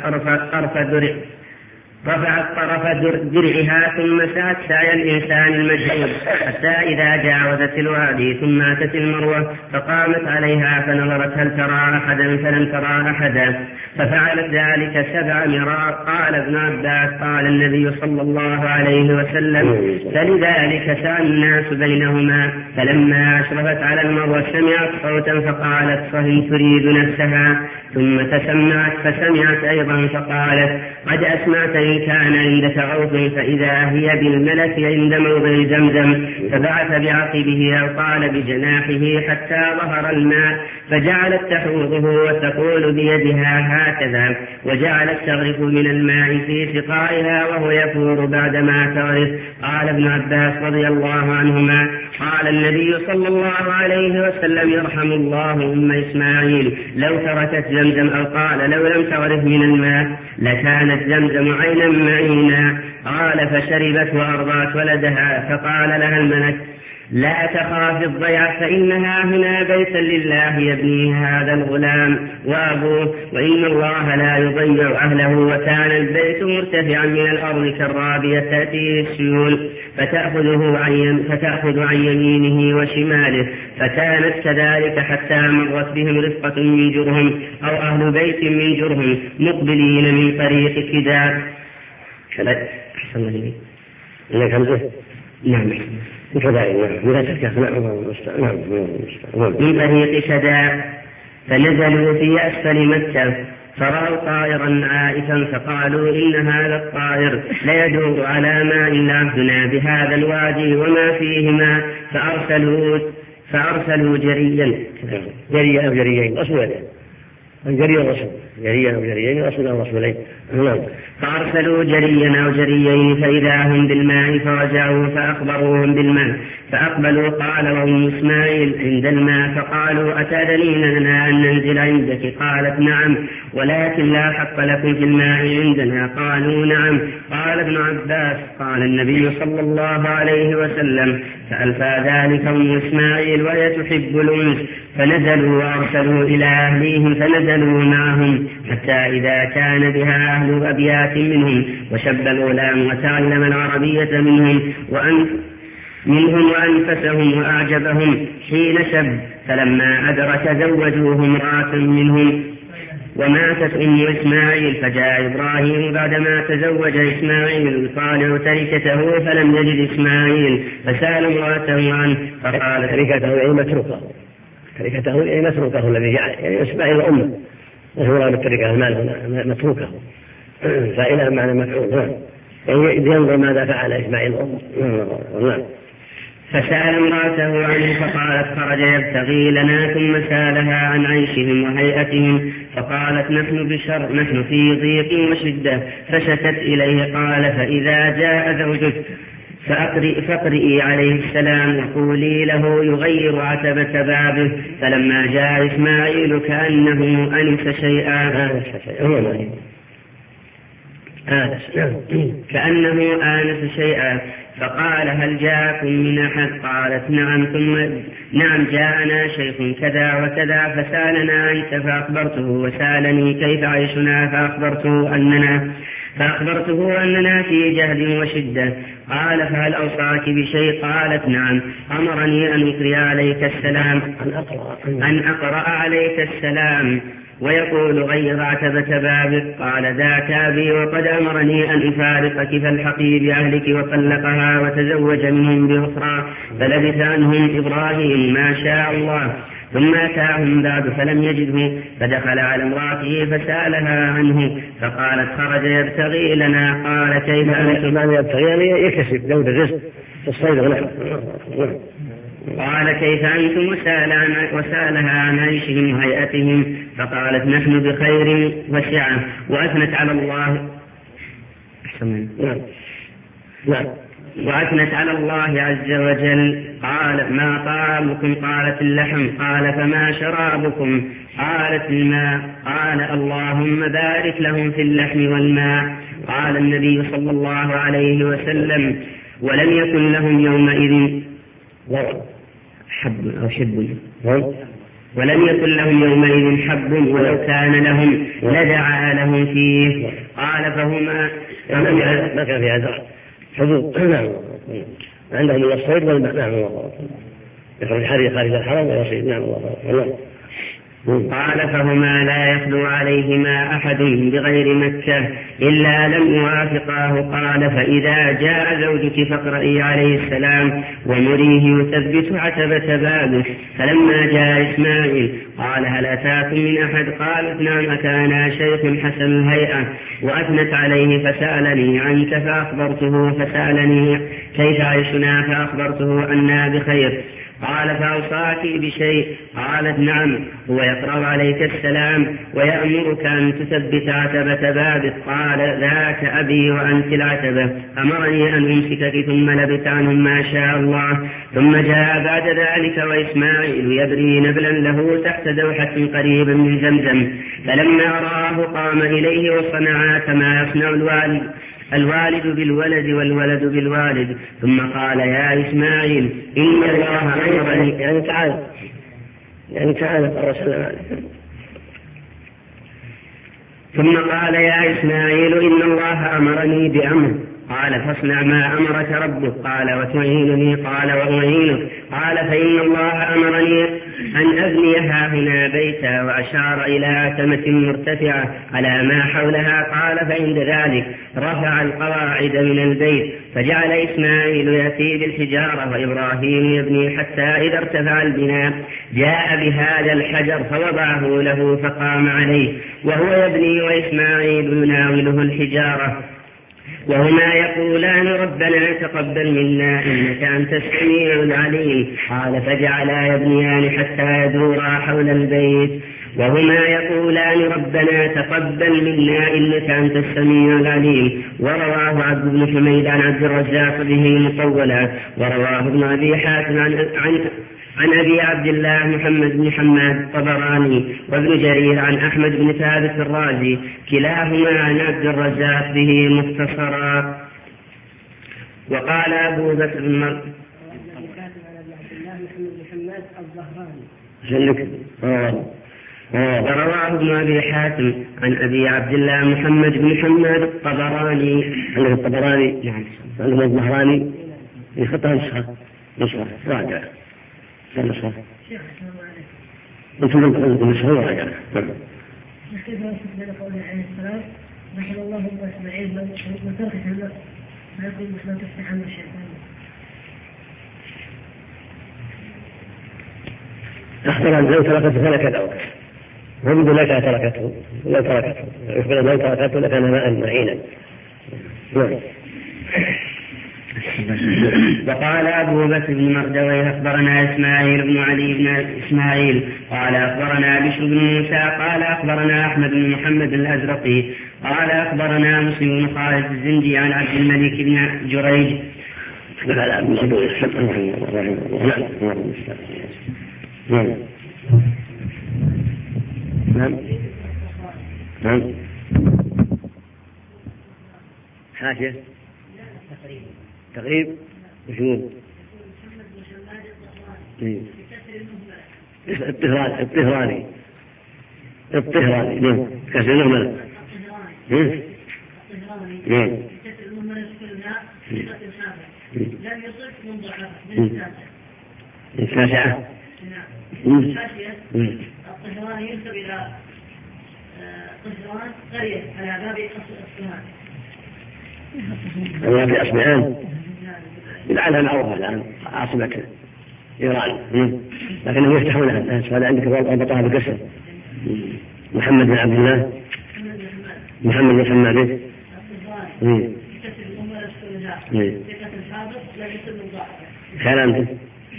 طرف درعها ثم سعت سعي الإنسان المجهول حتى إذا جاوزت الوادي ثم أتت المروة فقامت عليها فنظرت هل ترى أحدا فلم ترى أحدا، ففعلت ذلك 7 مرات. قال ابن عباس قال النبي صلى الله عليه وسلم فلذلك سعى الناس بينهما، فلما أشرفت على المروة سمعت صوتا فقالت صهن تريد نفسها، ثم تسمعت فسمعت أيضا فقالت قد أسمعت إن كان عندك عوف، فإذا هي بالملك عند موضع زمزم، فبعث بعقبه أو قال بجناحه حتى ظهر الماء، فجعلت تحوضه وتقول بيدها هكذا، وجعلت تغرف من الماء في سقائها وهو يفور بعدما تغرف. قال ابن عباس رضي الله عنهما قال النبي صلى الله عليه وسلم يرحم الله أم إسماعيل لو تركت زمزم، أو قال لو لم تغرف من الماء لكانت زمزم عينا معينا. قال فشربت وأرضعت ولدها، فقال لها الملك لا تخاف الضيعة فإنها هنا بيتا لله يبني هذا الغلام وأبوه، وإن الله لا يضيع أهله. وكان البيت مرتفعا من الأرض كالرابية تأتيه السيول فتأخذ عن يمينه وشماله، فكانت كذلك حتى مرت بهم رفقة من جرهم أو أهل بيت من جرهم مقبلين من طريق كداء. أحسن الله إليك همزة. نعم من طريق كداء، فنزلوا في أسفل مكة فرأوا طائرا عائفا فقالوا إن هذا الطائر ليدور على ماء لعبدنا بهذا الوادي وما فيهما، فأرسلوا جريا أو جريين رسولين، الجري الرسول جريا أو جريين رسول أو رسولين. فأرسلوا جريا أو جريين فإذا هم بالماء، فرجعوا فأخبروهم بالماء فأقبلوا. قال وهم إسماعيل عند الماء، فقالوا أتأذنين لنا أن ننزل عندك؟ قالت نعم، ولكن لا حق لكم في الماء عندنا. قالوا نعم. قال ابن عباس قال النبي صلى الله عليه وسلم فألفى ذلك أم إسماعيل وهي تحب الأنس، فنزلوا وأرسلوا إلى أهليهم فنزلوا معهم حتى إذا كان بها أهل أبيات منهم وشب الغلام وتعلم العربية منهم وأنفسهم وأعجبهم حين شب، فلما أدرك زوجوه امرأة منهم. وماتت أم إسماعيل، فجاء إبراهيم بعدما تزوج إسماعيل يطالع تركته فلم يجد إسماعيل، فسأل امرأته عنه فقالت تركته أي متروكه الذي جعل يعني إسماعيل أمه مشهورة بالتركة المال متروكه، فإلى معنى مفعول يعني ينظر ماذا فعل إسماعيل أمه. فسأل امرأته عنه فقالت خرج يبتغي لنا، ثم سألها عن عيشهم وهيئتهم فقالت نحن في ضيق وشدة، فشكت إليه. قال فإذا جاء زوجك فاقرئي عليه السلام وقولي له يغير عتبة بابه. فلما جاء إسماعيل كأنه آنس شيئا فقال هل جاءكم من أحد؟ قالت نعم. ثم نعم جاءنا شيخ كذا وكذا فسألنا عنك فأخبرته، وسألني كيف عيشنا فأخبرته أننا في جهد وشدة. قال فهل أوصاك بشيء؟ قالت نعم، أمرني أن أقرأ عليك السلام ويقول غير عتبة بابك. قال ذاك أبي، وقد أمرني أن أفارقك فالحقي بأهلك. وطلقها وتزوج منهم بأخرى، فلبث عنهم إبراهيم ما شاء الله، ثم أتاهم بعد فلم يجده، فدخل على امرأته فسألها عنه فقالت خرج يبتغي لنا. قال كيف أنتم؟ يبتغي يكسب دور الرزق في الصيد ونحن. قال كيف أنتم؟ وسألها عن عيشهم وهيئتهم، فقالت نحن بخير وسعة، وأثنت على الله. نعم. وأثنت على الله عز وجل. قال: ما طعامكم؟ قالت: اللحم. قال: فما شرابكم؟ قالت: الماء. قال: اللهم بارك لهم في اللحم والماء. قال النبي صلى الله عليه وسلم: ولم يكن لهم يومئذ حب أو شب، ولم يكن لهم يومئذ حب، ولو كان لهم لدعا لهم فيه. قال: فهما ما كان في هذا حدود. عندهم من الصيد والماء. نعم الله يخرج حري خارج الحرم ويصيد. نعم الله. قال: فهما لا يخلو عليهما أحد بغير مكة إلا لم يوافقاه. قال: فإذا جاء زوجك فاقرئي عليه السلام ومريه يثبت عتبة بابه. فلما جاء إسماعيل قال: هل أتاكم من أحد؟ قالت: نعم، أتانا شيخ حسن الهيئة. وأثنت عليه فسألني عنك فأخبرته، فسألني كيف عيشنا فأخبرته أنا بخير. قال: فأوصاك بشيء؟ قالت: نعم، هو يقرأ عليك السلام ويأمرك أن تثبت عتبة بابك. قال: ذاك أبي وأنت العتبة. أمرني أن أمسكك ثم لبت عنهم ما شاء الله. ثم جاء بعد ذلك وإسماعيل يبري نبلا له تحت دوحة قريبا من زمزم. فلما رآه قام إليه وصنعا كما يصنع الوالد بالولد والولد بالوالد. ثم قال: يا إسماعيل إن الله أمرني. يعني تعالى وسلم عليه. ثم قال: يا إسماعيل إن الله أمرني بأمر. قال: فاصنع ما أمرك ربك. قال: وتعينني؟ قال: وأعينك. قال: فإن الله أمرني أن أبني هنا بيتا، وأشار إلى أتمة مرتفعة على ما حولها. قال: فعند ذلك رفع القواعد من البيت، فجعل إسماعيل يأتي بالحجارة وإبراهيم يبني، حتى إذا ارتفع البناء جاء بهذا الحجر فوضعه له فقام عليه وهو يبني، وإسماعيل يناوله الحجارة، وهما يقولان: ربنا تقبل منا إنك أنت السميع العليم. قال: فجعلا يبنيان حتى يدورا حول البيت وهما يقولان: ربنا تقبل منا إنك أنت السميع العليم. ورواه عبد بن حميد عن عبد الرزاق به مطولا. ورواه ابن أبي حاتم عن أبي عبد الله محمد بن حماد الطبراني وابن جرير عن أحمد بن ثابت الرازي، كلاهما عن عبد الرزاق به مختصرا. وقال أبو بكر بن ورواه ابن أبي حاتم عن أبي عبد الله محمد بن حماد الطبراني. عندك الطبراني؟ نعم. عندك الظهراني يخطها نسخة راجع. نسخة أنتم نسخة راجع. كيف بين قوله عليه السلام: رحم الله ابن إسماعيل من ترك النفس ما يقول مثل تفتح عن الشيطان. أخبر أن لو تركته فلك دعوة، ومن لك تركته لو تركته، يخبر لو تركته لكان ماء معينا. وقال أبو بكر بن مردويه: أخبرنا إسماعيل بن علي بن إسماعيل قال أخبرنا بشر بن موسى قال أخبرنا أحمد بن محمد الأزرقي قال أخبرنا مسلم بن خالد الزندي عن عبد الملك بن جريج. نعم. حاشية تقريب وشمول الطهراني نعم. كسر المهملة نعم. لم يصف من ضعفه التاسعة. الطهراني ينسب إلى طهران قرية على باب أصفهان. الله في أصبحان لعلها معروفة الآن عاصمة إيران، لكنهم يفتحونها الناس. هذا عندك ربطها بكسر. محمد بن عبد الله محمد بن حماد كلام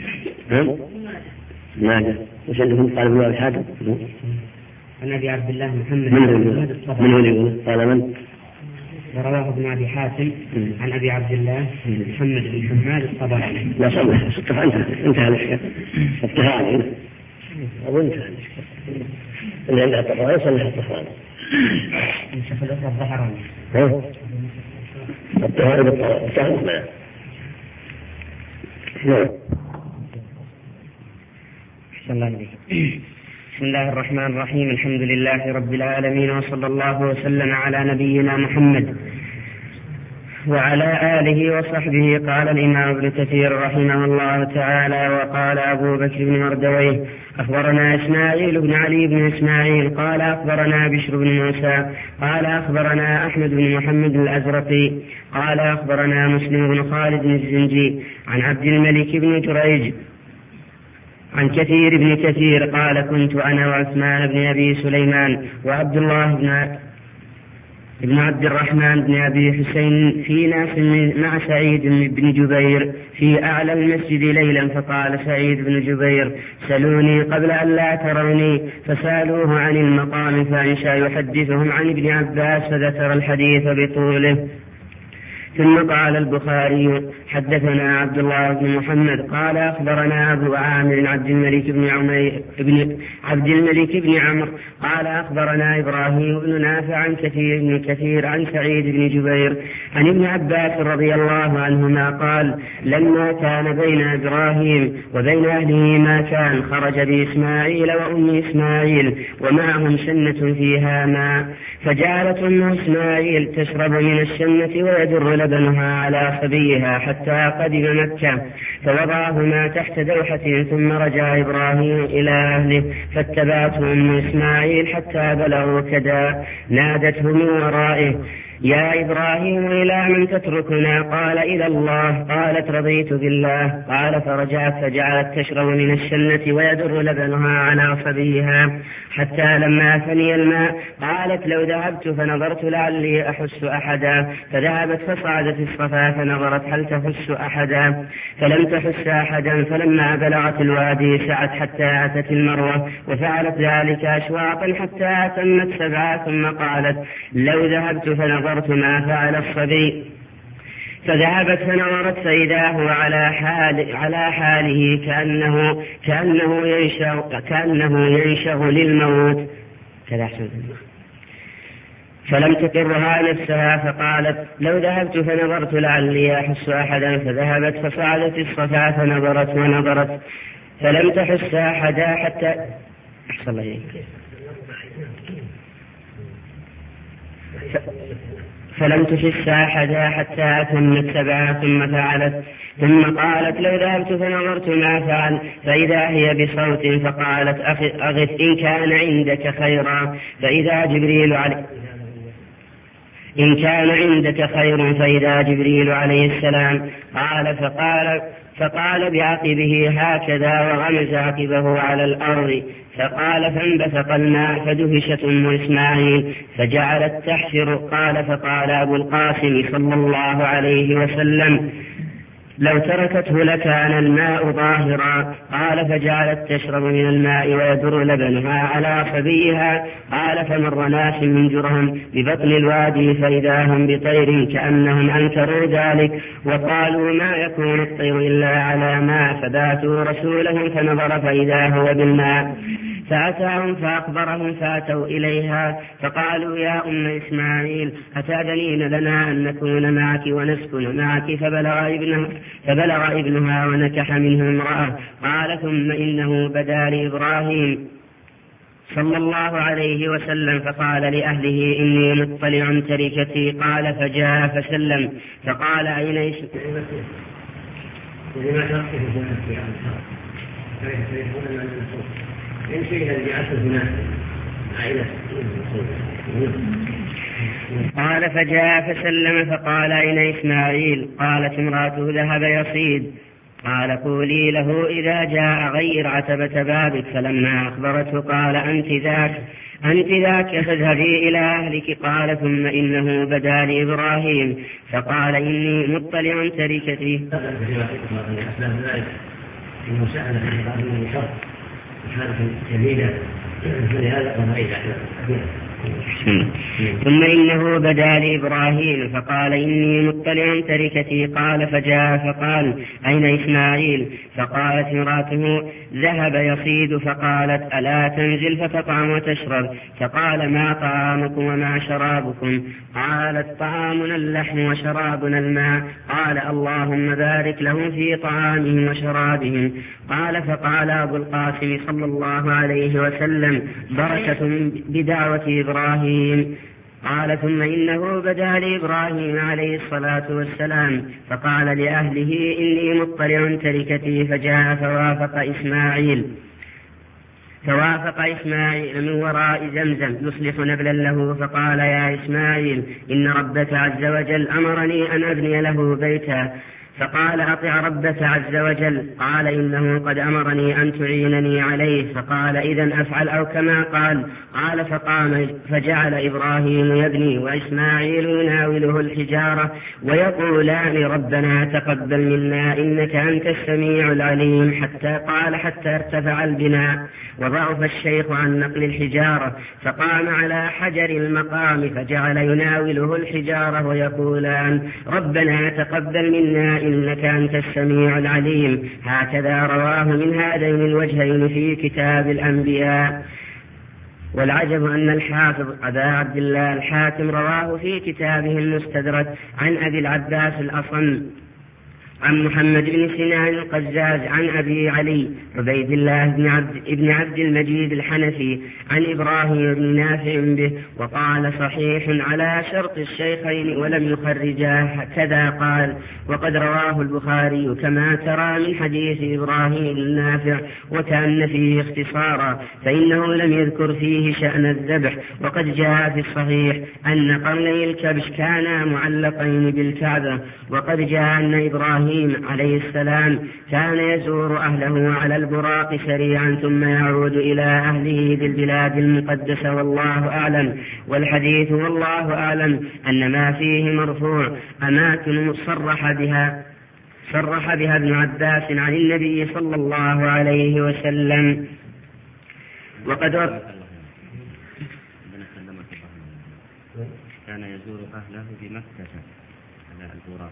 ماذا؟ وش عندكم؟ قال ابن أبي حاتم عن أبي عبد الله محمد من هو يقول؟ قال من؟ ورواه ابن أبي حاتم عن أبي عبد الله محمد بن حماد الطبراني. لا صلح انتهى الإشكال الطهاري أو انتهى الإشكال اللي عندها الطهاري يصلح الطهاري. شيخ الأخرى الظهراني الطهاري بالطهاري نعم. بسم الله الرحمن الرحيم. الحمد لله رب العالمين، وصلى الله وسلم على نبينا محمد وعلى آله وصحبه. قال الإمام ابن كثير رحمه الله تعالى: وقال أبو بكر بن مردويه: أخبرنا إسماعيل بن علي بن إسماعيل قال أخبرنا بشر بن موسى قال أخبرنا أحمد بن محمد الأزرقي قال أخبرنا مسلم بن خالد الزنجي عن عبد الملك بن جريج عن كثير بن كثير قال: كنت أنا وعثمان بن أبي سليمان وعبد الله بن عبد الرحمن بن أبي حسين في ناس مع سعيد بن جبير في أعلى المسجد ليلا، فقال سعيد بن جبير: سلوني قبل أن لا تروني، فسألوه عن المقام فأنشأ يحدثهم عن ابن عباس فذكر الحديث بطوله. ثم قال البخاري: حدثنا عبد الله بن محمد قال أخبرنا أبو عامر عبد الملك بن عمرو قال أخبرنا إبراهيم بن نافع عن كثير بن كثير عن سعيد بن جبير عن ابن عباس رضي الله عنهما قال: لما كان بين إبراهيم وبين أهله ما كان، خرج بإسماعيل وأم إسماعيل ومعهم شنة فيها ماء، فجعلت أم إسماعيل تشرب من الشنة ويدر لبنها على صبيها حتى قدم مكة، فوضعهما تحت دوحة، ثم رجع إبراهيم إلى أهله، فاتبعته أم إسماعيل حتى بلغوا كدا، نادته من ورائه: يا إبراهيم إلى من تتركنا؟ قال: إلى الله. قالت: رضيت بالله. قال: فرجعت فجعلت تشرب من الشنة ويدر لبنها على صبيها حتى لما فني الماء، قالت: لو ذهبت فنظرت لعلي أحس أحدا، فذهبت فصعدت الصفا فنظرت هل تحس أحدا، فلم تحس أحدا، فلما بلغت الوادي سعت حتى أتت المروة، وفعلت ذلك أشواطا حتى أتمت 7، ثم قالت: لو ذهبت فنظرت ما فعل الصبي، فذهبت فنظرت فإذا هو على حاله كأنه ينشغ للموت، فلم تقرها نفسها، فقالت: لو ذهبت فنظرت لعلي أحس أحدا، فذهبت فصعدت الصفا فنظرت ونظرت فلم تحس أحدا حتى أحسن الله إليك. فلم تحس أحدا حتى أتمت 7، ثم فعلت، ثم قالت: لو ذهبت فنظرت ما فعل، فإذا هي بصوت، فقالت: أغث إن كان عندك خيرا، فإذا جبريل عليه السلام فقال بعقبه هكذا، وغمز عقبه على الأرض، فقال: فانبثق الماء، فدهشت أم إسماعيل فجعلت تحفر. قال: فقال أبو القاسم صلى الله عليه وسلم: لو تركته لكان الماء ظاهرا. قال: فجعلت تشرب من الماء ويدر لبنها على صبيها. قال: فمر ناس من جرهم ببطن الوادي، فإذا هم بطير كأنهم أنكروا ذلك، وقالوا: ما يكون الطير إلا على ماء، فباتوا رسولهم فنظر فإذا هو بالماء، فأتاهم فأخبرهم، فأتوا إليها فقالوا: يا أم إسماعيل، أتأذنين لنا أن نكون معك ونسكن معك؟ فبلغ ابنها ونكح منه امرأة. قال: ثم إنه بدا لإبراهيم صلى الله عليه وسلم فقال لأهله: إني مطلع تركتي. قال: فجاء فسلم، فقال: أين قال: فجاء فسلم، فقال: أين إسماعيل؟ قالت امرأته: ذهب يصيد. قال: قولي له إذا جاء غير عتبة بابك. فلما أخبرته قال: أنت ذاك، فاذهبي إلى أهلك. قال: ثم إنه بدا لإبراهيم فقال: إني مطلع تركتي. حالة جميلة، فلهذا قام إلى ثم إنه بدا لإبراهيم فقال إني مطلع تركتي. قال فجاء فقال أين إسماعيل؟ فقالت امرأته ذهب يصيد. فقالت ألا تنزل فتطعم وتشرب؟ فقال ما طعامكم وما شرابكم؟ قالت طعامنا اللحم وشرابنا الماء. قال اللهم بارك لهم في طعامهم وشرابهم. قال فقال أبو القاسم صلى الله عليه وسلم بركة بدعوة إبراهيم. قال ثم إنه بدا لإبراهيم عليه الصلاة والسلام فقال لأهله إني مطلع تركتي. فجاء فوافق إسماعيل من وراء زمزم يصلح نبلا له. فقال يا إسماعيل إن ربك عز وجل أمرني أن أبني له بيتا. فقال أطع ربك عز وجل. قال إنه قد أمرني أن تعينني عليه. فقال إذن أفعل أو كما قال. قال فقام فجعل إبراهيم يبني وإسماعيل يناوله الحجارة ويقولان ربنا تقبل منا إنك أنت السميع العليم حتى ارتفع البناء وضعف الشيخ عن نقل الحجارة فقام على حجر المقام فجعل يناوله الحجارة ويقولان ربنا تقبل منا إنك أنت السميع العليم. هكذا رواه من هذين الوجهين في كتاب الأنبياء. والعجب أن الحافظ أبا عبد الله الحاكم رواه في كتابه المستدرك عن أبي العباس الأصم عن محمد بن سنان القزاز عن أبي علي عبيد الله بن عبد المجيد الحنفي عن إبراهيم بن نافع به وقال صحيح على شرط الشيخين ولم يخرجاه. كذا قال وقد رواه البخاري كما ترى من حديث إبراهيم بن نافع وكأن فيه اختصارا فإنه لم يذكر فيه شأن الذبح. وقد جاء في الصحيح أن قرني الكبش كانا معلقين بالكعبة. وقد جاء أن إبراهيم عليه السلام كان يزور أهله على البراق سريعا ثم يعود إلى أهله بالبلاد المقدسة والله أعلم. والحديث والله أعلم أن ما فيه مرفوع أماكن صرح بها ابن عباس عن النبي صلى الله عليه وسلم. وقد كان يزور أهله بمكة على البراق.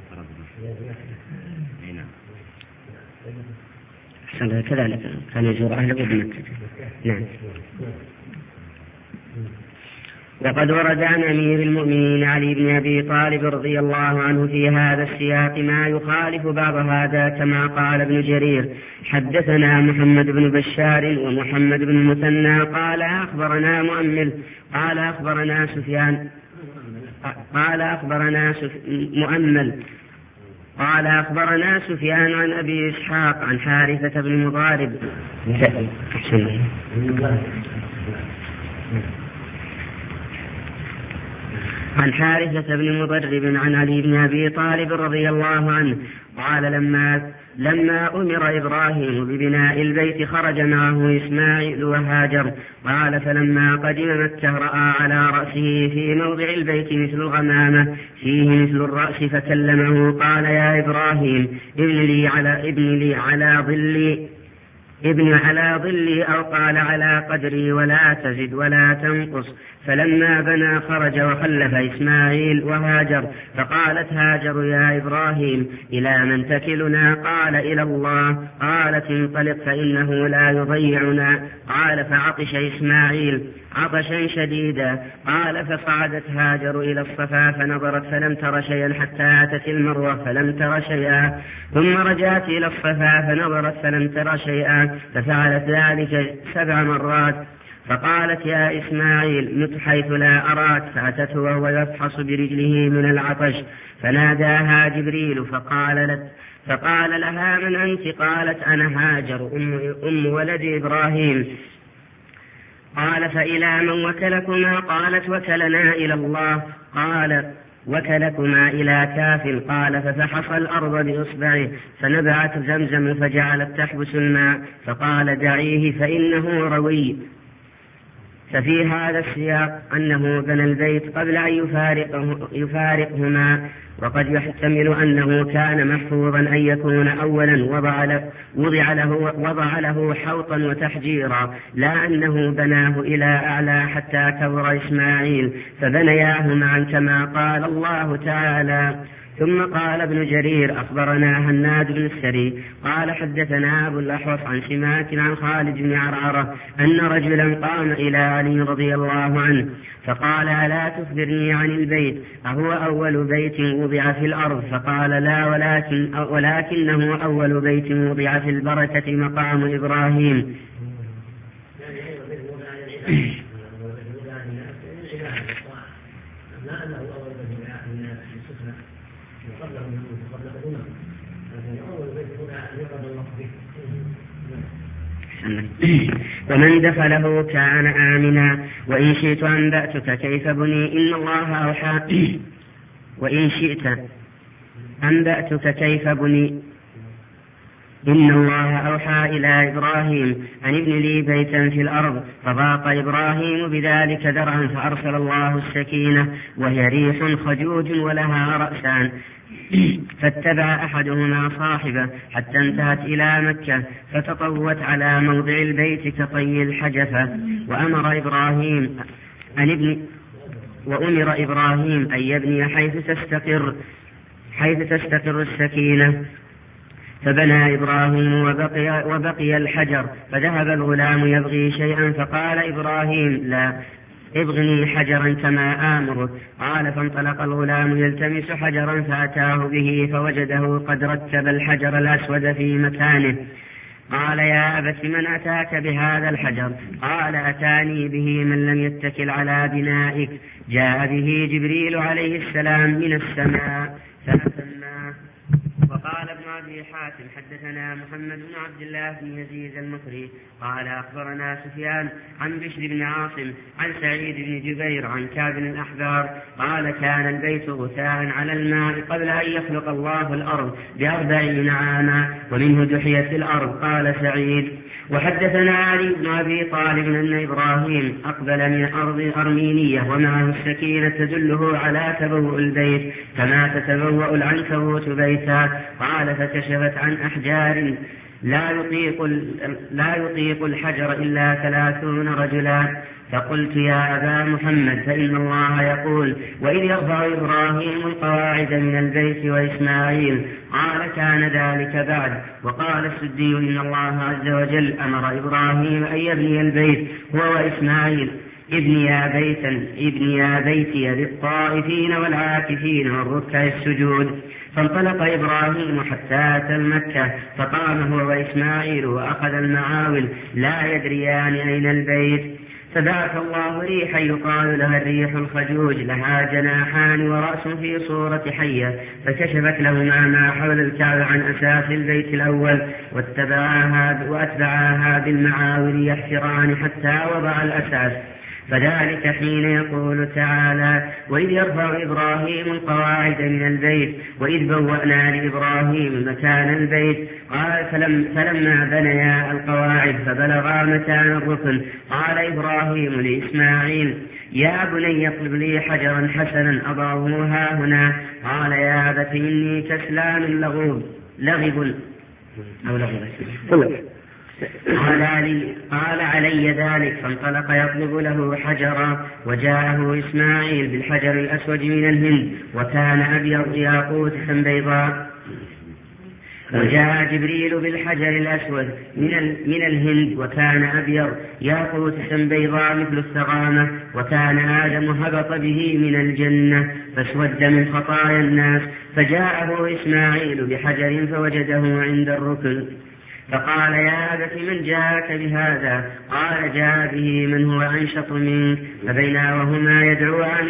كذلك كان يزور أهله بمكة. نعم. وقد ورد عن أمير المؤمنين علي بن أبي طالب رضي الله عنه في هذا السياق ما يخالف بعض هذا كما قال ابن جرير حدثنا محمد بن بشار ومحمد بن المثنى قال أخبرنا مؤمل قال أخبرنا سفيان قال أخبرنا سفيان عن أبي إسحاق عن حارثة بن مضارب عن علي بن أبي طالب رضي الله عنه قال لما أمر إبراهيم ببناء البيت خرج معه إسماعيل وهاجر. قال فلما قدم مكة رأى على رأسه في موضع البيت مثل الغمامة فيه مثل الرأس فكلمه قال يا إبراهيم ابن على ظلي أو قال على قدري ولا تزد ولا تنقص. فلما بنى خرج وخلف إسماعيل وهاجر. فقالت هاجر يا إبراهيم إلى من تكلنا؟ قال إلى الله. قالت انطلق فإنه لا يضيعنا. قال فعطش إسماعيل عطشا شديدا. قال فصعدت هاجر إلى الصفا فنظرت فلم تر شيئا حتى أتت المروة فلم تر شيئا ثم رجعت إلى الصفا فنظرت فلم تر شيئا ففعلت ذلك 7 مرات. فقالت يا إسماعيل مت حيث لا أراك. فأتته وهو يفحص برجله من العطش فناداها جبريل فقال لها من أنت؟ قالت أنا هاجر أم ولد إبراهيم. قال فإلى من وكلكما؟ قالت وكلنا إلى الله. قال وكلكما إلى كاف. قال ففحص الأرض بإصبعه فنبعت زمزم فجعلت تحبس الماء. فقال دعيه فإنه روي. ففي هذا السياق أنه بنى البيت قبل أن يفارقهما، وقد يحتمل أنه كان محفوظا أن يكون أولا وضع له حوطا وتحجيرا، لا أنه بناه إلى أعلى حتى كبر إسماعيل فبنياه معا كما قال الله تعالى. ثم قال ابن جرير أخبرنا هناد بن السري قال حدثنا أبو الأحوص عن سماك عن خالد بن عرعرة أن رجلا قام إلى علي رضي الله عنه فقال ألا تخبرني عن البيت أهو أول بيت وضع في الأرض؟ فقال لا، ولكنه أول بيت وضع في البركة مقام إبراهيم. ومن دخله كان آمنا. وإن شئت أنبأتك كيف بني إن الله أوحى وإن شئت أنبأتك كيف بني إن الله أوحى إلى إبراهيم أن ابن لي بيتا في الأرض، فضاق إبراهيم بذلك ذرعا فأرسل الله السكينة وهي ريح خجوج ولها رأسان، فاتبع أحدهما صاحبه حتى انتهت إلى مكة فتطوت على موضع البيت كطي الحجفة. وأمر إبراهيم أن يبني حيث تستقر السكينة، فبنى إبراهيم وبقي الحجر. فذهب الغلام يبغي شيئا فقال إبراهيم لا، ابغني حجرا كما آمرك. قال فانطلق الغلام يلتمس حجرا فأتاه به فوجده قد رتب الحجر الأسود في مكانه. قال يا أبت من أتاك بهذا الحجر؟ قال أتاني به من لم يتكل على بنائك، جاء به جبريل عليه السلام من السماء فأتماه. وقال ابن أبي حاتم حدثنا محمد بن عبد الله بن يزيد المصري قال أخبرنا سفيان عن بشر بن عاصم عن سعيد بن جبير عن كعب بن الأحبار قال كان البيت غثاء على الماء قبل أن يخلق الله الأرض ب40 عاما ومنه دحيت الأرض. قال سعيد وحدثنا علي بن أبي طالب أن إبراهيم أقبل من أرض أرمينية ومعه السكينة تدله على تبوء البيت كما تتبوأ العنكبوت بيتا. قال فكشفت عن أحجار لا يطيق الحجر إلا 30 رجلا. فقلت يا أبا محمد فإن الله يقول وإذ يرفع إبراهيم القواعد من البيت وإسماعيل. قال كان ذلك بعد. وقال السدي إن الله عز وجل أمر إبراهيم أن يبني البيت هو وإسماعيل ابنيا بيتي للطائفين والعاكفين والركع السجود. فانطلق إبراهيم حتى أتى مكة فقام هو وإسماعيل وأخذ المعاول لا يدريان أين البيت. فبعث الله ريحا يقال لها الريح الخجوج لها جناحان ورأس في صورة حية فكشفت لهما ما حول الكعبة عن أساس البيت الأول وأتبعاها بالمعاول يحفران حتى وضع الأساس. فذلك حين يقول تعالى وإذ يرفع إبراهيم القواعد من البيت وإذ بوأنا لإبراهيم مكان البيت. قال فلما بنيا القواعد فبلغا مكان الركن قال إبراهيم لإسماعيل يا بني اطلب لي حجرا حسنا أضعه ها هنا. قال يا أبت إني كسلان لغب قال علي ذلك. فانطلق يطلب له حجرا وجاءه إسماعيل بالحجر الأسود من الهند وكان أبيض ياقوتة بيضاء. وجاء جبريل بالحجر الأسود من الهند وكان أبيض ياقوتة بيضاء مثل الثغامة. وكان آدم هبط به من الجنة فاسود من خطايا الناس. فجاءه إسماعيل بحجر فوجده عند الركن فقال يا أبت من جاءك بهذا؟ قال جاء به من هو أنشط منك. فبينا وهما يدعوان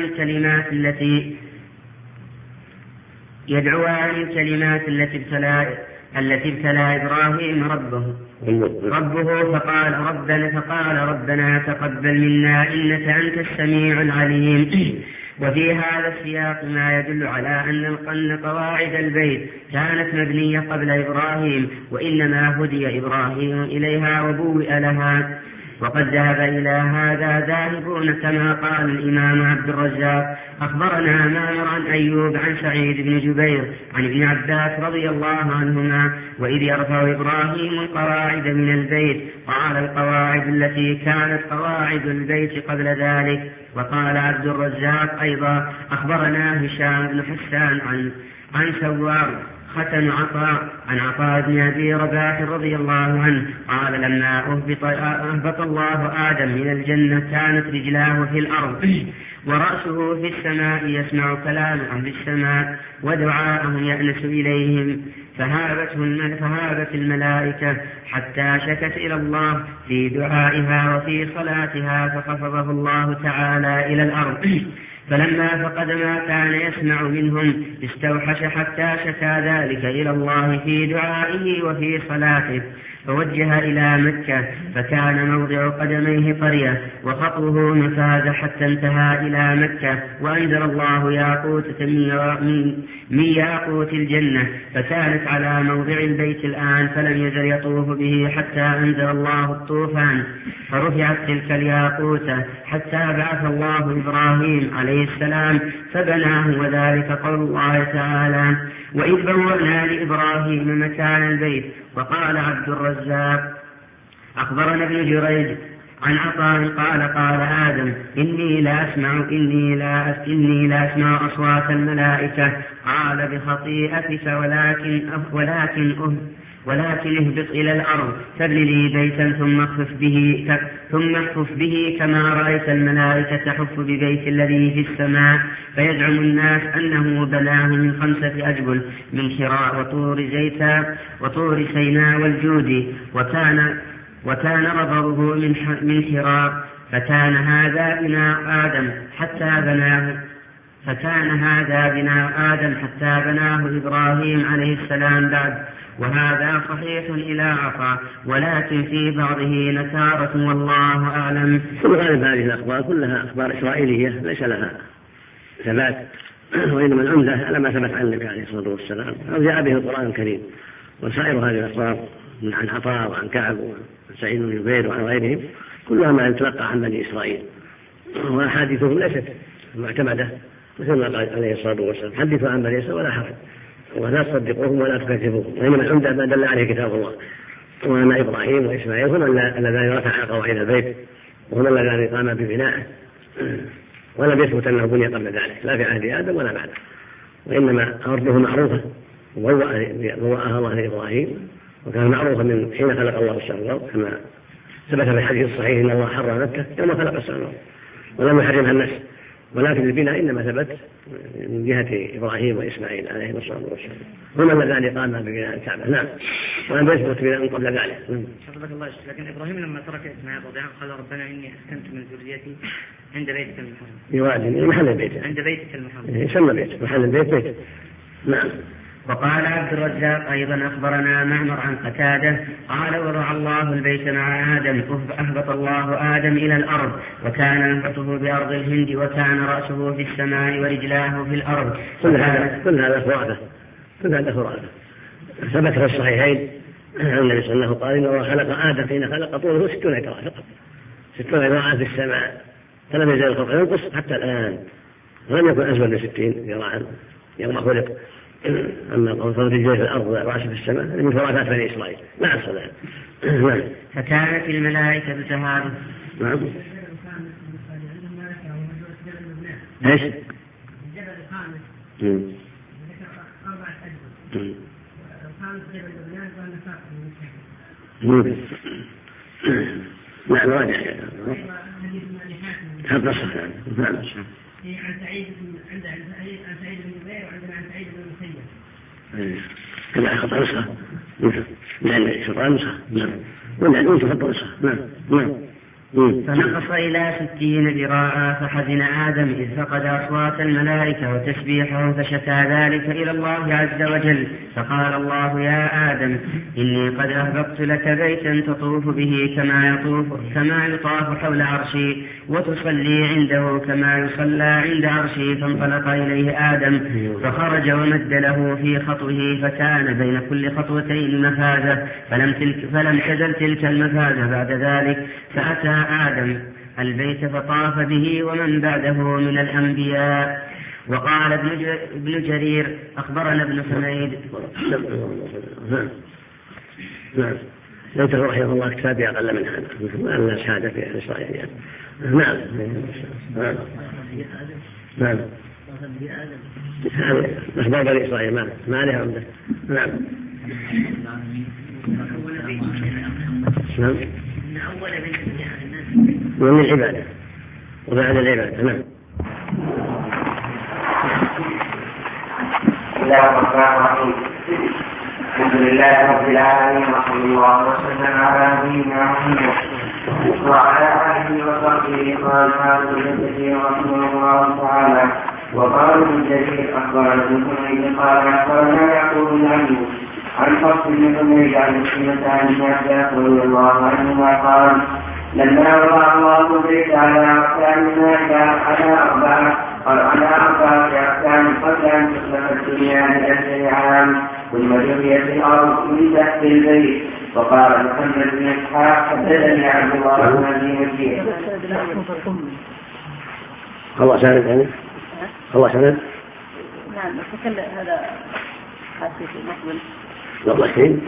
الكلمات التي ابتلى إبراهيم ربه فقال ربنا تقبل منا إنك أنت السميع العليم. وفي هذا السياق ما يدل على أن قواعد البيت كانت مبنية قبل إبراهيم وإنما هدي إبراهيم إليها وبوئ لها. وقد ذهب إلى هذا ذاهبون كما قال الإمام عبد الرزاق. أخبرنا معمر عن أيوب عن سعيد بن جبير عن ابن عباس رضي الله عنهما: وإذ يرفع إبراهيم القواعد من البيت، قال القواعد التي كانت قواعد البيت قبل ذلك. وقال عبد الرزاق أيضا: أخبرنا هشام بن حسان عن سوار ختن عطاء عن عطاء بن أبي رباح رضي الله عنه قال: لما أهبط الله آدم من الجنة كانت رجلاه في الأرض ورأسه في السماء، يسمع كلام أهل السماء ودعاءهم يأنس إليهم، فهابت الملائكة حتى شكت إلى الله في دعائها وفي صلاتها، فخفضه الله تعالى إلى الأرض. فلما فقد ما كان يسمع منهم استوحش حتى شكا ذلك إلى الله في دعائه وفي صلاته، فوجه إلى مكة، فكان موضع قدميه قرية وخطوه مفاز حتى انتهى إلى مكة. وأنزل الله ياقوتة من ياقوت الجنة، فكانت على موضع البيت الآن، فلم يزل يطوف به حتى أنزل الله الطوفان، فرفعت تلك الياقوتة حتى بعث الله إبراهيم عليه السلام فبناه. وذلك قول الله تعالى: وإذ بوأنا لإبراهيم مكان البيت. وقال عبد الرزاق: أخبرنا ابن جريج عن عطاء قال آدم: إني لا أسمع أصوات الملائكة. قال: بخطيئتك، ولكن اهبط إلى الأرض فابن لي بيتا ثم احفف به كما رأيت الملائكة تحف ببيت الذي في السماء. فيزعم الناس أنه بناه من 5 أجبل من حراء وطور سيناء والجودي، وكان ربره من حراء، فكان هذا بناء آدم حتى بناه إبراهيم عليه السلام بعد. وهذا صحيح إلى عطاء، ولكن في بعضه نكارة والله أعلم. كل غالب هذه الأخبار كلها أخبار إسرائيلية ليس لها ثبات، وإنما العمدة على ما ثبت عن النبي عليه الصلاة والسلام أو جاء به القرآن الكريم. وسائر هذه الأخبار عن عطاء وعن كعب وعن سعيد بن جبير وعن غيرهم كلها ما يتلقى عن بني إسرائيل، وأحاديثهم ليست معتمدة مثل ما قال عليه الصلاة والسلام: حدثوا عن بني إسرائيل ولا حرج، ولا تصدقوهم ولا تكذبوهم، وإنما العمدة ما دل عليه كتاب الله. وأن إبراهيم وإسماعيل هما اللذان رفعا قواعد البيت، وهما اللذان قاما ببنائه، ولم يثبت أنه بني قبل ذلك لا في عهد آدم ولا بعده، وإنما أرضه معروفة ووأها الله لإبراهيم، وكان معروفا من حين خلق الله السماء والأرض، كما ثبت في الحديث الصحيح إن الله حرم مكة يوم خلق السماء والأرض ولم يحرمها الناس، ولكن البناء إنما ثبت من جهة إبراهيم وإسماعيل عليه الصلاة والسلام، هما اللذان قاما ببناء الكعبة. نعم، ولم يثبت بناء قبل ذلك. حفظك الله. لكن إبراهيم لما ترك إسماعيل رضي الله عنه قال: ربنا إني أسكنت من ذريتي عند بيتك المحرم. يوادي محل البيت، عند بيتك المحرم يسمى بيت، محل البيت بيت. نعم. وقال عبد الرزاق أيضا: أخبرنا معمر عن قتادة قال: وضع الله البيت مع آدم، أهبط الله آدم إلى الأرض، وكان أنفته بأرض الهند، وكان رأسه في السماء ورجلاه في الأرض. كل هذا خرافة ثبت في الصحيحين عن النبي صلى الله عليه وسلم قال: إن الله خلق آدم حين خلق طوله 60 ذراعا فقط، 60 ذراعا في السماء، فلم يزال الخلق ينقص حتى الآن، ولم يكن أزود من 60 ذراعا يوم خلق. أما قول الرجال في الأرض والرأس في السماء من خرافات بني إسرائيل. نعم صلاة. فكانت الملائكة تهاب. نعم. ايش؟ الجبل الخامس ذكر 4 أجبل، الخامس جبل لبنان وأنا فاقد نعم راجع حد نصف. نعم. عن سعيد بن جبير وعندنا عن سعيد بن المسيب. كما خطأ نسخة لأن شرطان نسخة. نعم. ولا يجوز خطأ نسخة. نعم. فنقص إلى 60 ذراعا، فحزن آدم إذ فقد أصوات الملائكة وتسبيحهم، فشكى ذلك إلى الله عز وجل، فقال الله: يا آدم إني قد أهبطت لك بيتا تطوف به كما يطاف حول عرشي، وتصلي عنده كما يصلى عند عرشي. فانطلق إليه آدم فخرج ومد له في خطوه، فكان بين كل خطوتين مفازة، فلم تزل تلك المفازة بعد ذلك. فأتى آدم البيت فطاف به ومن بعده من الأنبياء. وقال ابن جرير أخبرنا ابن حميد. نعم. ينتهي رحمه الله كتاب أقل من هذا، مثل الشهادة في الإسرائيليات. نعم. نعم. أخبار بني إسرائيل ما عليها عمدة. نعم. نعم. ومن العبادة وبعد العبادة. نعم. بسم الله الرحمن الرحيم. الحمد لله رب العالمين، وصلى الله وسلم على نبينا محمد وعلى آله وصحبه وأصحابه كثيرا رحمه الله تعالى. وقال ابن جرير أخبرنا ابن حميد قال أخبرنا يعقوب بن أيوب عن حفص بن حميد عن مسلمة عن ابن عباس رضي الله عنهما قال: لما وضع الله البيت على أركانها على أربعة أركان قبل أن تخلق الدنيا ب1000 عام، ثم جريت الأرض من تحت البيت. وقال محمد بن إسحاق: حدثني عبد الله بن أبي مسيح. الله سند يعني؟ الله سند؟ نعم. أتكلم هذا حاسس مقبل. الله شيء؟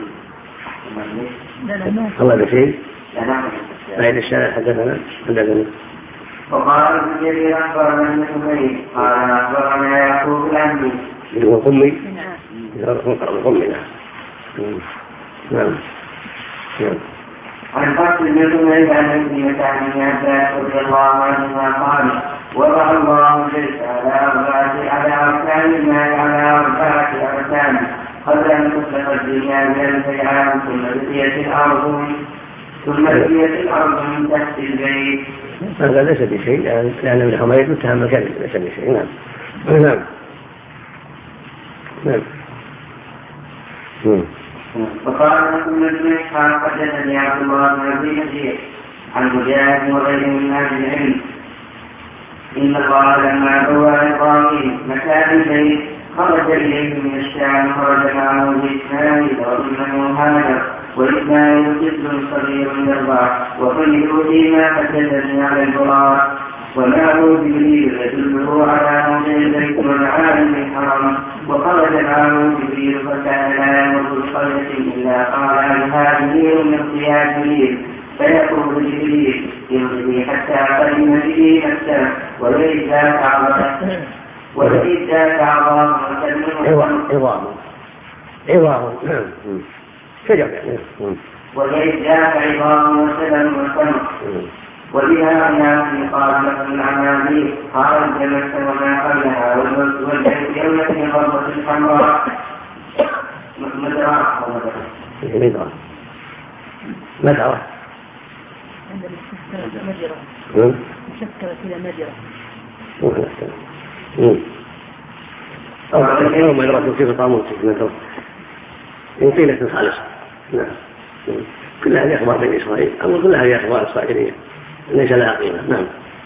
الله بشيء؟ بعد الشارع حدثنا. وقال ابن جرير أخبرنا ابن حميد قال أخبرنا يعقوب الأنبي هو قمي. قمي. نعم. عن حفص بن حميد عن مسلمة عن ابن عباس رضي الله عنهما قال: وضع الله البيت على أركان الماء على 4 أركان قبل أن تخلق الدنيا ب1000 عام، ثم بقيت الأرض من تحت البيت. هذا ليس بشيء، لأن ابن حميد متهم الكذب، ليس بشيء. نعم. نعم. وقال محمد بن إسحاق: حدثني عبد الله بن أبي مسيح عن مجاهد وغيره من أهل العلم إن الله لما بوأ إبراهيم مكان البيت خرج إليه من الشام، خرج معه بإسماعيل وابنه هاجر، وإسماعيل طفل صغير يرضع، وحملوا فيما حدثني على البراق، ومعه جبريل يدله على موضع البيت والعالم الحرم. وخرج معه جبريل فكان لا يمر بقرية إلا قال: هذه من قيام جبريل، فيقول جبريل: يمضي حتى قدم به مكة، وليس عظام عظام شجر يعني. وليس عظام وسلم وسمع. وبها أنه قال لكم العنابي قال الجنة وما قبلها، والبيت يومة غربة الحمراء مدرعة مشكلة إلى مجرى. يوم يدرس في طاموس يطيلة خالصة. نعم. كل هذه أخبار بني إسرائيل، أو كل هذه أخبار إسرائيلية ليس لها قيمة. نعم.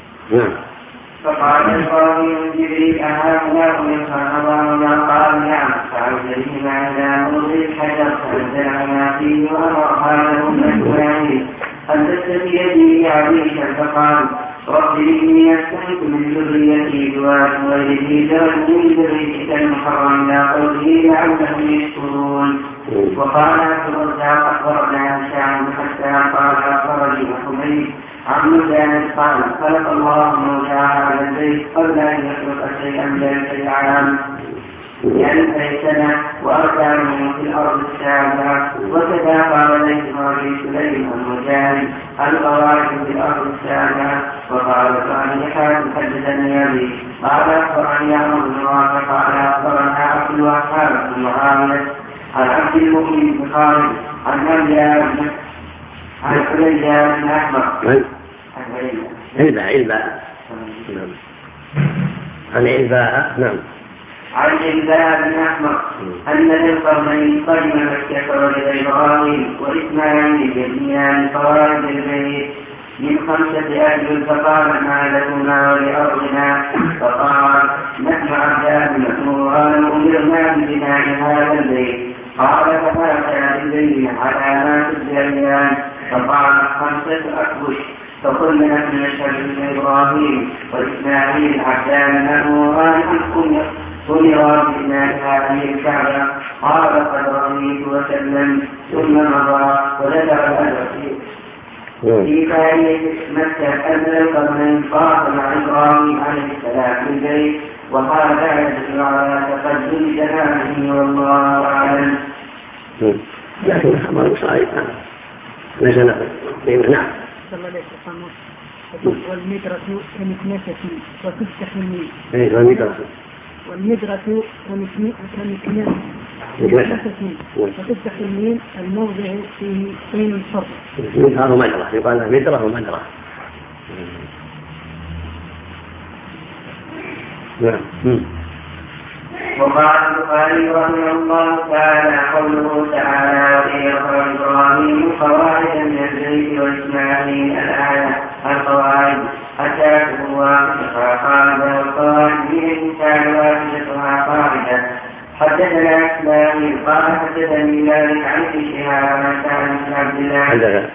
فقال إبراهيم جبريل: أهؤلاء من خلقنا؟ قال: نعم. فأرسلهما إلى موضع الحجر فأنزلهما فيه وأمرها لهم أجمعين أن تستفي به عريشا، فقال: رب إني أسكنت من ذريتي بواد غير ذي زرع من ذريتك المحرم إلى قوله لعلهم يشكرون. وقال عبد الرزاق: أخبرنا هشام حتى قال: أخبرني حميد عن مجاهد قال: خلق الله موسى على البيت قبل أن يخلق شيئا ب1000 عام، يعني 1000 سنة، وأركانه في الأرض السابعة. وكذا قال ليث بن سليم المجاهد: القواعد في الأرض السابعة. وقال صالحات حدثني أبي قال أخبرني عمرو بن رافع قال أخبرنا عبد الوهاب بن معاوية عن عبد المؤمن بن خالد عن حليجة بن أحمر علباء. نعم. عن علباء. نعم. عن علباء بن أحمر أن ذي القرنين قدم مكة ولد إبراهيم وإسماعيل يبنيان فرائض البيت من 5 أجل، فقال ما لكما ولأرضنا؟ فقال نحن عبدان مأموران أمرنا ببناء هذا البيت. قال فما بالبين على ما تدعيان؟ فقال 5 أكبش. فقلنا نحن نشهد بن إبراهيم وإسماعيل عبدان مأموران أمرا ببناء هذه الكعبة. قال قد رضيت وسلم ثم مضى وذكر الأجر في تاريخ مكة أن القرنين طاف مع إبراهيم عليه السلام في البيت، وقال لا يدل على تقدم جنابه والله أعلم. لكن الخبر صحيح ليس له. نعم. والمدرة كمكنسة وتفتح الميل. والمدرة كمكنسة وتفتح الميل الموضع فيه بين الفرق. مدرة ومدرة، يقال مدرة ومدرة. نعم. وقال البخاري رحمه الله تعالى قوله تعالى ويرفع إبراهيم قواعد من البيت وإسماعيل الآية القواعد أتاته واحدة قاعدة والقواعد من الإنسان واحدتها قاعدة. حدثنا إسماعيل قال حدثني مالك عن شهاب عن عبد الله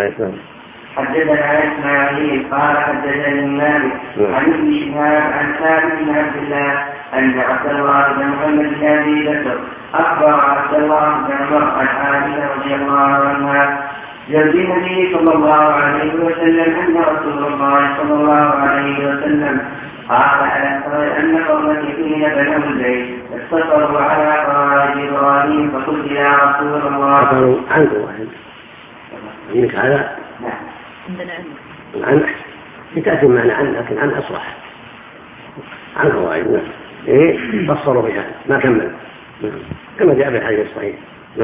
حدثنا إسماعيل قال حدثني مالك عن ابن شهاب عن ثابت بن عبد الله أن عبد الله بن محمد بن أبي بكر أخبر عبد الله بن عمر عن عائشة رضي الله عنها زوج النبي صلى الله عليه وسلم أن رسول الله صلى الله عليه وسلم قال أن قومك حين بنوا البيت اقتصروا على قواعد إبراهيم، فقلت يا رسول الله قالوا عنك واحد منك هذا. عن تأتي معنى عن، لكن عن أصرح عن قواعد. فصلوا بها ما كمل كما جاء في الحديث الصحيح.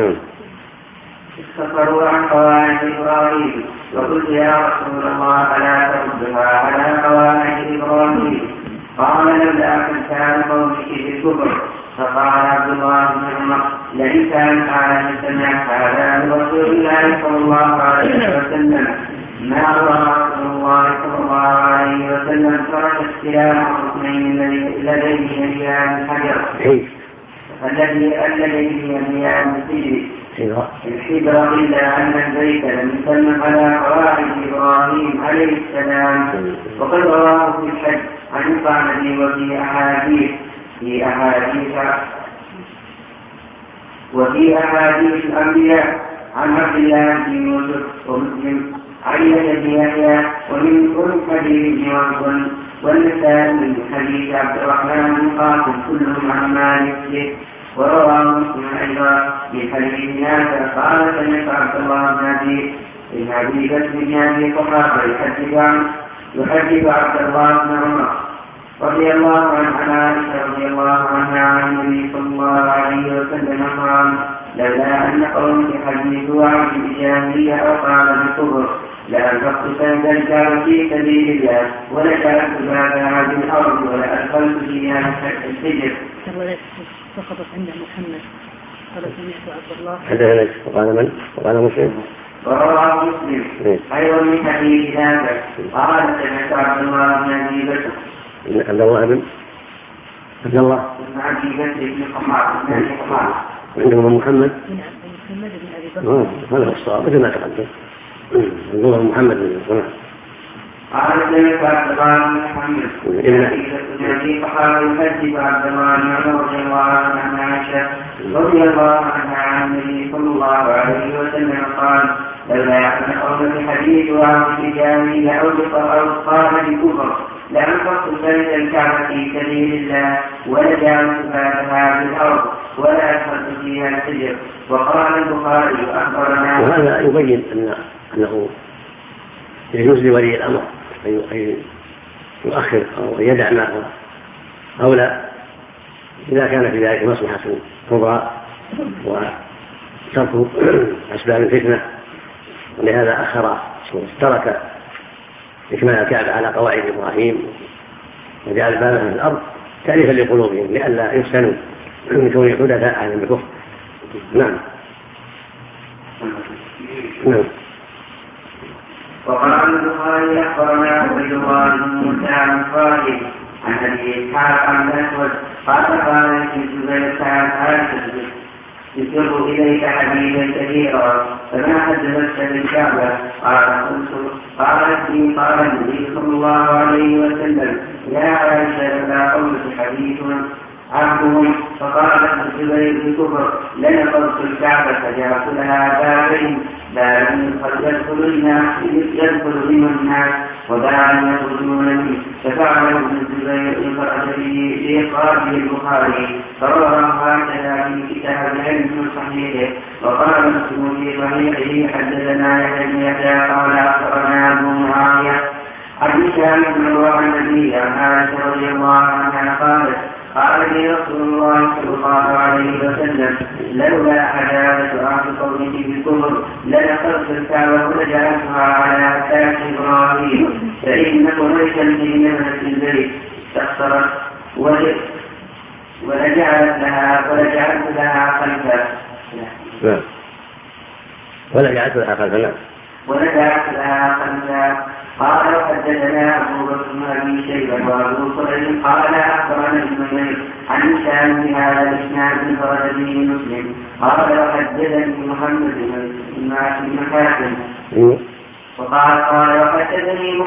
اقتصروا عن قواعد إبراهيم، وقلت يا رسول الله ألا تردها على قواعد إبراهيم؟ قال لولا كان قومك بالكفر. فقال عبد الله بن عمر لئن كان على سمعت هذا من رسول الله صلى الله عليه وسلم ما رأى رسول الله صلى الله عليه وسلم ترك استلام الركنين لديه أيام الحجر الذي يميان الحجر، إلا أن البيت لم يسلم على قواعد إبراهيم عليه السلام. وقد رواه في الحج عن القعنبي وفي أحاديث الأنبياء عن عبد الله بن يوسف ومسلم عن يحيى ومن حديث ابن والنسائي من حديث عبد الرحمن بن قاسم كلهم عن مالك. ورواه مسلم أيضا من حديث نافع قال سمعت عبد الله بن أبي بكر بن أبي قحافة يحدث عبد الله بن عمر رضي الله عنه عن عائشة رضي الله عنها عن النبي صلى الله عليه وسلم قال لولا أن قومك حديثوا عن الجاهلية أو قال بالكفر لأنفقت سند الجار في سبيل الله ولجعلت بعد هذه الأرض ولأدخلت فيها السجن. سقطت عند محمد قال سمعت عبد الله هذا وقال من؟ وقال مسلم. ورواه مسلم أيضا من حديث نافع قال سمعت عبد الله بن أبي بكر عبد الله بن أبي بكر بن قمار عندهم محمد بن أبي بكر. هذا هو الصواب مثل ما تقدم. عبد الله محمد بن قمار قال سمعت عبد الله بن محمد بن أبي قحافة يحدث عبد الله بن عمر رضي الله عنه عن عائشة رضي الله عنها عن النبي صلى الله عليه وسلم قال لولا أن قومك حديث عن الجاهلية أو قال بكفر لأنفقت سند الكعبة في سبيل الله ولجعلت بعدها بالأرض ولا أدخلت فيها الحجر. وقال البخاري أخبرنا. وهذا يبين أنه يجوز لولي الأمر أن يؤخر أو يدع ما هو أولى إذا كان في ذلك مصلحة كبرى وترك أسباب الفتنة، ولهذا أخر ترك إكمال الكعبة على قواعد إبراهيم وجعل بابها في الأرض تأليفا لقلوبهم لئلا يفتنوا من كون حدثاء أهل الكفر. نعم. نعم. وقال البخاري أخبرنا عبد الله بن موسى عن صالح عن أبي إسحاق عن الأسود قال قال في الزبير عن عائشة يسر إليك حديثا كثيرا فما حدثت بالكعبة قالت لي قال النبي صلى الله عليه وسلم يا عائشة لا قولك حديث عبدهم فقالت الزبير بكفر لنقضت الكعبة فجعلت لها بابين باب يدخل منه الناس وباب يخرجون منه ففعل ابن الزبير إن خرج به لإخراجه البخاري فرواه هكذا في كتاب العلم من صحيحه. وقال مسلم في صحيحه حدثنا يحيى بن يحيى قال أخبرنا أبو معاوية عن هشام بن عروة النبي عن عائشة رضي الله عنها قالت قال لي رسول الله صلى الله عليه وسلم لولا عداوة أهل قومه بالكفر لنقضت الكعبة ولجعلتها على أساس إبراهيم فإن قريشا في نبلة البيت استخسرت ولجعلت لها خلفا قال وحدثنا أبو بكر بن أبي شيبة وأبو كريم قال أخبرنا الزبير عن هشام بهذا الإسناد انفرد به مسلم قال وحدثني محمد بن حاتم قال وحدثني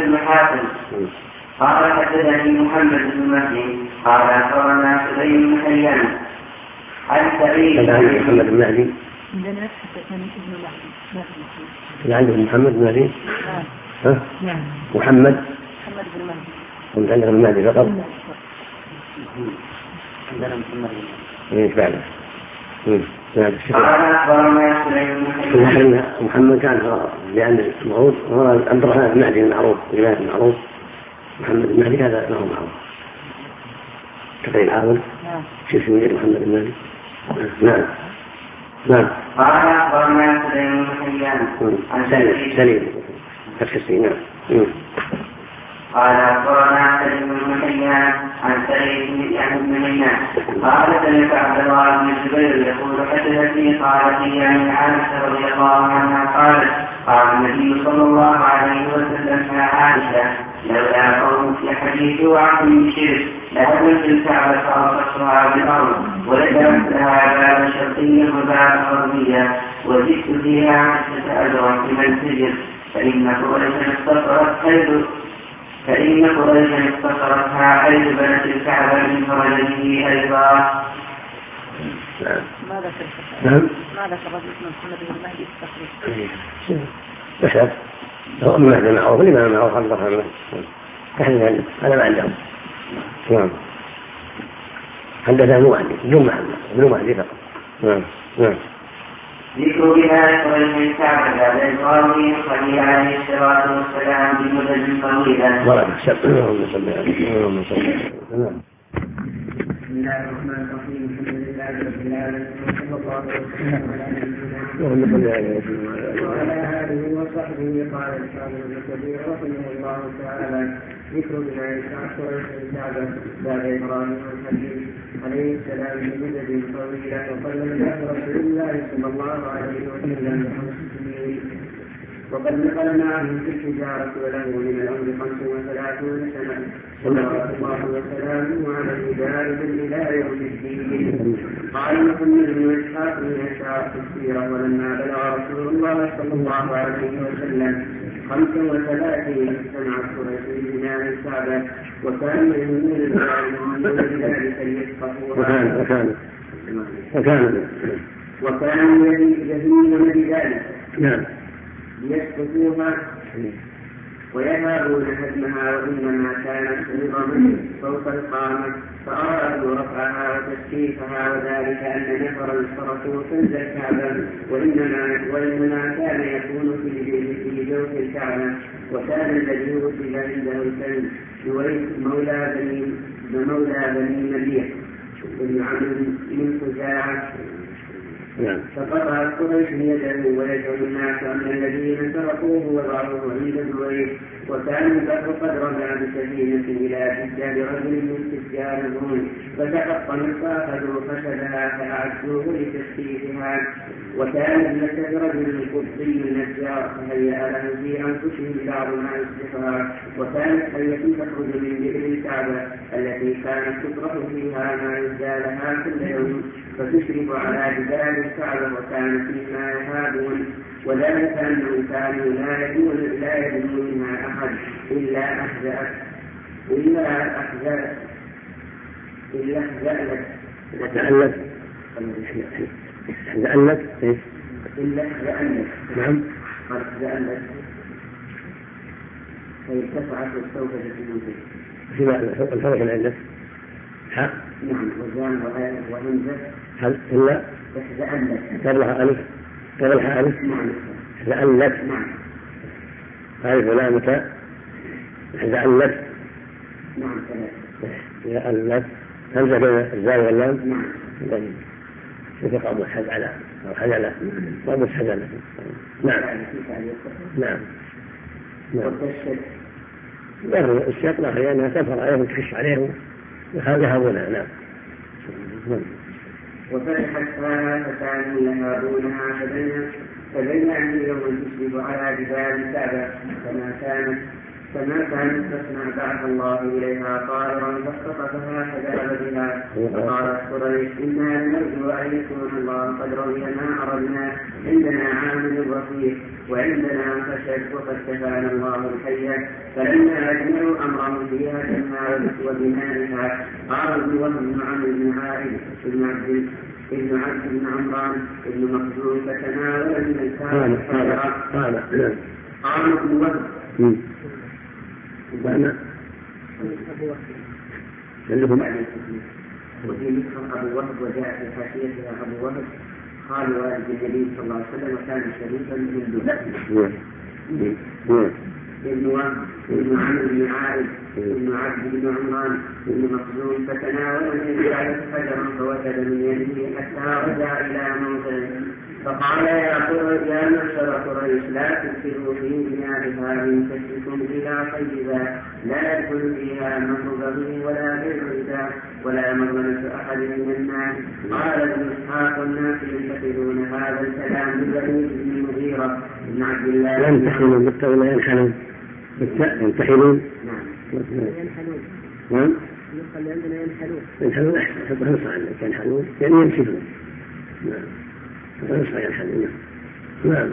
محمد بن مهدي قال أخبرنا سليم بن حيان عن سعيد محمد بن مهدي عندهم محمد بن مهدي محمد بن مهدي كنت عندك المهدي فقط عندنا محمد محمد كان لأن معروف عبد الرحمن المهدي المعروف رواية المعروف محمد المهدي هذا له معروف تقريبا عاون شوف وجه محمد المهدي. نعم. قال أخبرنا سليم بن حيان عن سليم فتح السين. نعم. قال أخبرنا سليم بن حيان عن سعيد بن ميناء قال سمعت عبد الله بن الزبير يقول حدثني قالت لي عن عائشة رضي الله عنها قالت قال النبي صلى الله عليه وسلم يا عائشة لولا قوم في حديث وعن شرك لهدمت الكعبة فأرصدتها بالأرض ولجأت لها باب شرقيا وباب غربيا وزدت فيها 10 أجرا في منسجر فإن قريشا اختصرتها حيث بنت الكعبة من فرجه أيضا. ماذا الرجل اسمه محمد بن المهدي يشهد هو المهدي معروف الإمام معروف عبد الرحمن المهدي هذا ما عندهم. نعم. حدثنا ابن مهدي فقط. نعم. ذكر بها قريش الكعبة بعد إقامه الخليل عليه الصلاة والسلام بمدد طويلة. اللهم صل على محمد. بسم الله الرحمن الرحيم. الحمد لله رب العالمين وصلى الله وسلم على آله وصحبه. قال الحافظ ابن كثير رحمه الله تعالى ذكر بناء قريش الكعبة بعد إبراهيم الخليل عليه السلام بمدد طويلة وقد نجح رسول الله صلى الله عليه وسلم وقد نقل معه في التجارة وله من الأمر 35 سنة صلوات الله وسلامه عليه دائما إلى يوم الدين. قال محمد بن إسحاق من أشعار السيرة ولما بلغ رسول الله صلى الله عليه وسلم 35 سنة قريش بناء الكعبة وكان يهمون العالمين ذلك ليفقهوها وكانوا يهمون بذلك ليسقطوها ويهابون هدمها وإنما كانت نظما فوق القامة فأرادوا رفعها وتسكيفها وذلك أن نفر الفرسوا كنز الكعبة وإنما كان يكون في جوف الكعبة. وكان الذي وجد عنده الكنز جويس مولى بني نبيه بن عمرو من خزاعة فقطعت قريش يده ويدعو الناس أن الذين سرقوا أخوه وضعه عند الزبير. وكان البحر قد رجع بسفينة إلى تجار رجل من تجار الروم فتحطم فأخذوا خشبها فأعدوه لتسقيفها. وكان ابنة رجل قبطي نجار فهيأ له في أنفسهم بعض مع السفراء. وكانت حية تخرج من بئر الكعبة التي كانت تطرح فيها ما يزالها كل يوم فتشرف على جبال الكعبة وكان فيما يهابون. وذلك أنهم كانوا لا يدنون منها أحد إلا نعم فارتفعت الصوت في فيما الفرق العلة حق نعم وزان وهمزة هل إلا قبلها ألف قبلها ألف زألت ألف لامك زألت نعم زألت همزة بين الزاي واللام في قام الحزعلة أو حزلة قام الحزلة نعم نعم ظهر الشيط لا لأنها تظهر عليهم تخش عليهم يهابونها نعم. وفتحت فكانوا يهابونها فبين أن يوم تشرف على جبال الكعبة فما كانت تسمع بعث الله إليها طائرا فاختطفها فذهب بها. فقالت قريش إنا لنرجو أن يكون الله قد رضي ما أردنا عندنا عامل رفيق وعندنا خشب وقد كفانا الله الحية. فلما أجمعوا أمرهم فيها جمعوا وبنائها قال ابن وهب بن عمرو بن عائد ابن عبد بن عمران ابن مخزوم فتناول من الكعبة قال ابن وهب وفي نسخة أبو وهب وجاء في حاشيتها أبو وهب قال والد النبي صلى الله عليه وسلم وكان شريفا من ابن وهب ابن عمرو بن عائد ابن عبد بن عمران ابن مخزوم فتناول من الكعبة حجرا فوجد من يده حتى رجع إلى موضعه. فقال يا معشر قريش لا تفسدوا في بنائها من كشفكم إلى طيبا لا يدخل فيها مر بغي ولا بيع ربا ولا مظلمة أحد من الناس. قال ابن إسحاق الناس ينتقدون هذا الكلام ببني بن المغيرة بن عبد الله ينتحلون بالتولى ينحلون ينتحلون نعم ينحلون أحسن حتى نصر عنك ينحلون يعني ينشدون نعم نصر ينحلون نعم.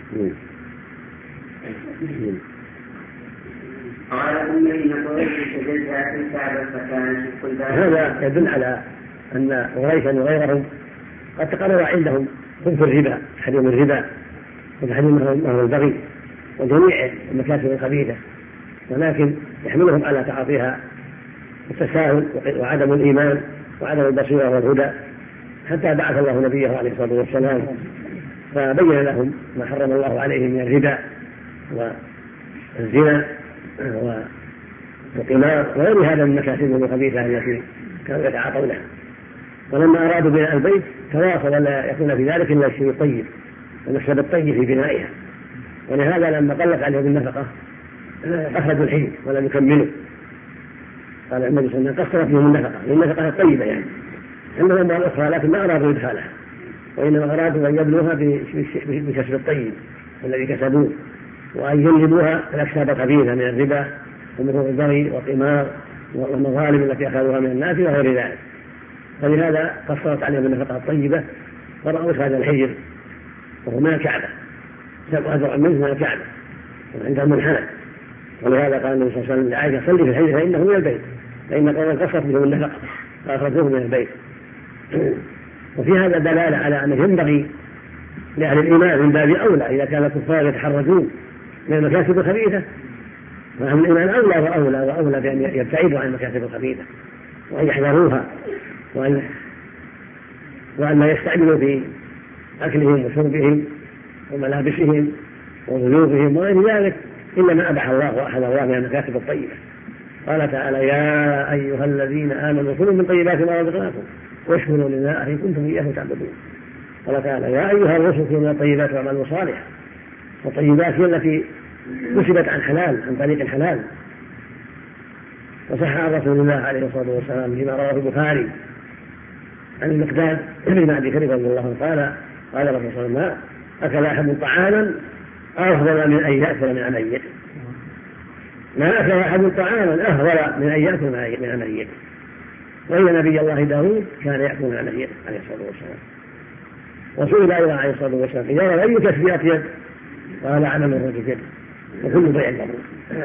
قال إن قريش تجزأ في الكعبة فكان شق هذا يدل على أن قريشا وغيرهم قد تقرر عندهم خبث الربا تحريم الربا وتحريم نهر البغي وجميع المكاسب الخبيثة ولكن يحملهم على تعاطيها التساهل وعدم الإيمان وعدم البصيرة والهدى حتى بعث الله نبيه عليه الصلاة والسلام فبين لهم ما حرم الله عليهم من الربا والزنا والقمار وغير هذا من المكاسب الخبيثة التي كانوا يتعاطونها. ولما أرادوا بناء البيت تواصل لا يكون في ذلك إلا الشيء الطيب والمكسب الطيب في بنائها. ولهذا لما قلت عليهم النفقة أخرجوا الحين ولم يكملوا. قال النبي صلى الله عليه وسلم قصرت لهم النفقة النفقة الطيبة يعني عندهم أموال أخرى لكن ما أرادوا إدخالها وإنما أرادوا أن يبلوها بكسب الطيب الذي كسبوه وأن ينجبوها الأكساب الخبيثة من الربا ومثل البغي والقمار والمظالم التي أخذوها من الناس وغير ذلك. فلهذا قصرت عليهم النفقة الطيبة ورأوا هذا الحجر وهو من الكعبة سبع منه من الكعبة وعندهم منحنى. ولهذا قال النبي صلى الله عليه وسلم لعائشة صلي في الحجر فإنه من البيت فإن قوما قصرت بهم النفقة فأخرجوه من البيت. وفي هذا دلالة على أنه ينبغي لأهل الإيمان من باب أولى إذا كان الكفار يتحرجون من المكاسب الخبيثة فأهل الإيمان أولى بأن يبتعدوا عن المكاسب الخبيثة وأن يحذروها وأن لا يستعملوا في أكلهم وشربهم وملابسهم وضيوفهم وغير ذلك إلا ما أباح الله وأحل الله من المكاسب الطيبة. قال تعالى يا أيها الذين آمنوا كلوا من طيبات ما رزقناكم واشكروا لله إن كنتم إياه تعبدون. قال تعالى يا أيها الرسل كلوا من الطيبات واعملوا صالحا والطيبات هي التي نسبت عن حلال، عن طريق الحلال. وصح عن رسول الله عليه الصلاة والسلام فيما رواه البخاري عن المقداد بن أبي كريم رضي الله عنه قال الرسول صلى الله عليه وسلم: أكل أحد طعاما أفضل من أن يأكل من ميت. ما أكل أحد طعاما أفضل من أن يأكل من ميت. وإن نبي الله داود كان يأكل من ميت عليه الصلاة والسلام. وسئل أيضا عليه الصلاة والسلام: إذا أي كسبيات يد؟ قال: عمل الرجل يد وكل بيع ضروري.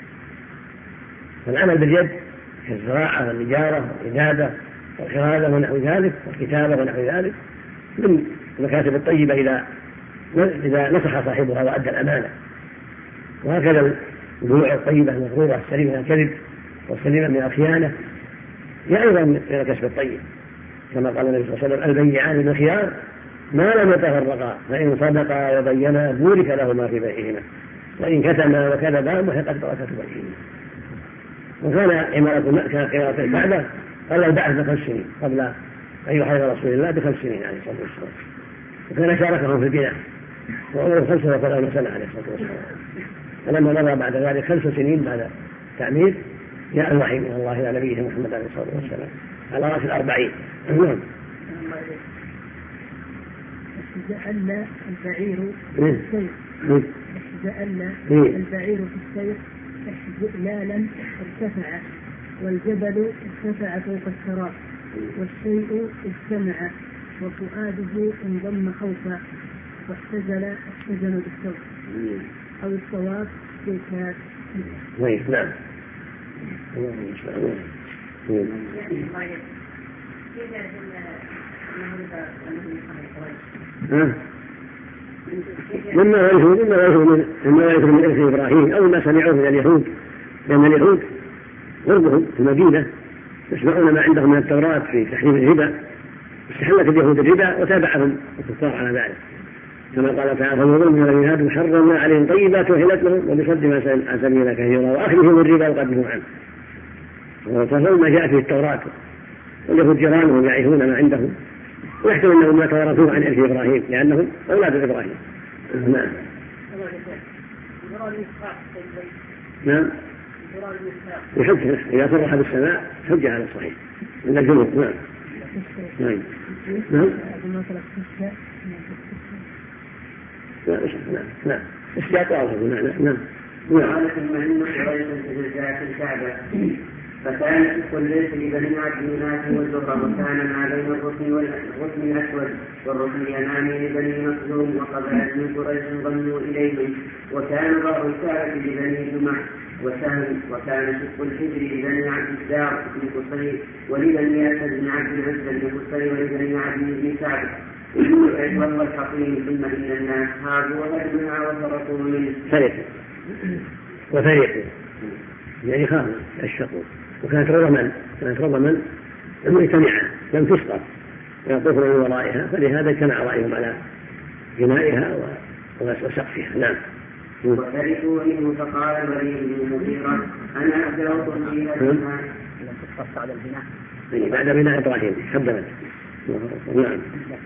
فالعمل باليد كالزراعة والنجارة والعبادة والخرادة ونحو ذلك والكتابة ونحو ذلك من المكاسب الطيبة إذا نصح صاحبها وأدى الأمانة. وهكذا البيوع الطيبة المغرورة السليمة من الكذب والسليمة من الخيانة هي أيضا من الكسب الطيب، كما قال النبي صلى الله عليه وسلم: البيعان بالخيار ما لم يتفرقا فإن صدقا وبينا بورك لهما في بيعهما وإن كتما وكذبا محقت بركة بيعهما. وكان قراءة الكعبة قبل البعث ب5 سنين، قبل أن يحرر رسول الله ب5 سنين عليه الصلاة والسلام. وكان شاركهم في البناء وعمره 35 سنة عليه الصلاة والسلام. فلما مضى بعد ذلك 5 سنين بعد التعمير جاء الوحي من الله إلى نبيه محمد عليه الصلاة والسلام على رأس 40. نعم. استجأل البعير في السير استجأل البعير في السير استجلالا ارتفع، والجبل ارتفع فوق السراب، والشيء اجتمع، وفؤاده انضم خوفا، واحتزن بالصوت أو الصواب بالكاف. نعم. مما يعرفون من إرث إبراهيم أو ما سمعوه من اليهود، لأن اليهود غربهم في المدينة يسمعون ما عندهم من التوراة في تحريم الربا، استحلت اليهود الربا وتابعهم الكفار على ذلك، كما قال تعالى: فمن من الذين هادوا حرمنا عليهم طيبات وحلت لهم وبصدهم عن سبيل كثيرا وأخذهم الربا وقدهم عنه. وتصلوا ما جاء في التوراة، واليهود جيرانهم يعيشون ما عندهم ويحتمل أنهم ما تورثوه عن إرث إبراهيم لأنهم أولاد إبراهيم. نعم. نعم. يحج إذا صرح بالسماء حج على الصحيح من الجنوب. نعم. نعم. نعم. نعم. استياق واضح. نعم. قالت المهم قريش في الكعبة، فكانت الكلية لبني عبد مناف والزهرة، وكان ما بين الركن الأسود والركن اليماني لبني مخزوم، وقبائل من قريش ضموا إليهم، وكان باب الكعبة لبني جمح وسهم، وكان شق الحجر لبني عبد الدار بن قصي ولبني أسد بن عبد العزة بن قصي ولبني عبد بن سعد وهو الحقيم. ثم إن الناس هاجوا وهدمها وتركوا منه وفريقوا يعني خافوا أشفقوا، وكانت رضما مجتمعة لم تسقط ويطوفون من ورائها، فلهذا اجتمع رأيهم على بنائها وسقفها. نعم. وتركوا منه، فقال الوليد بن المغيرة: أنا أبدأكم فيها بما تقص على البناء يعني بعد بناء إبراهيم حبنا. نعم.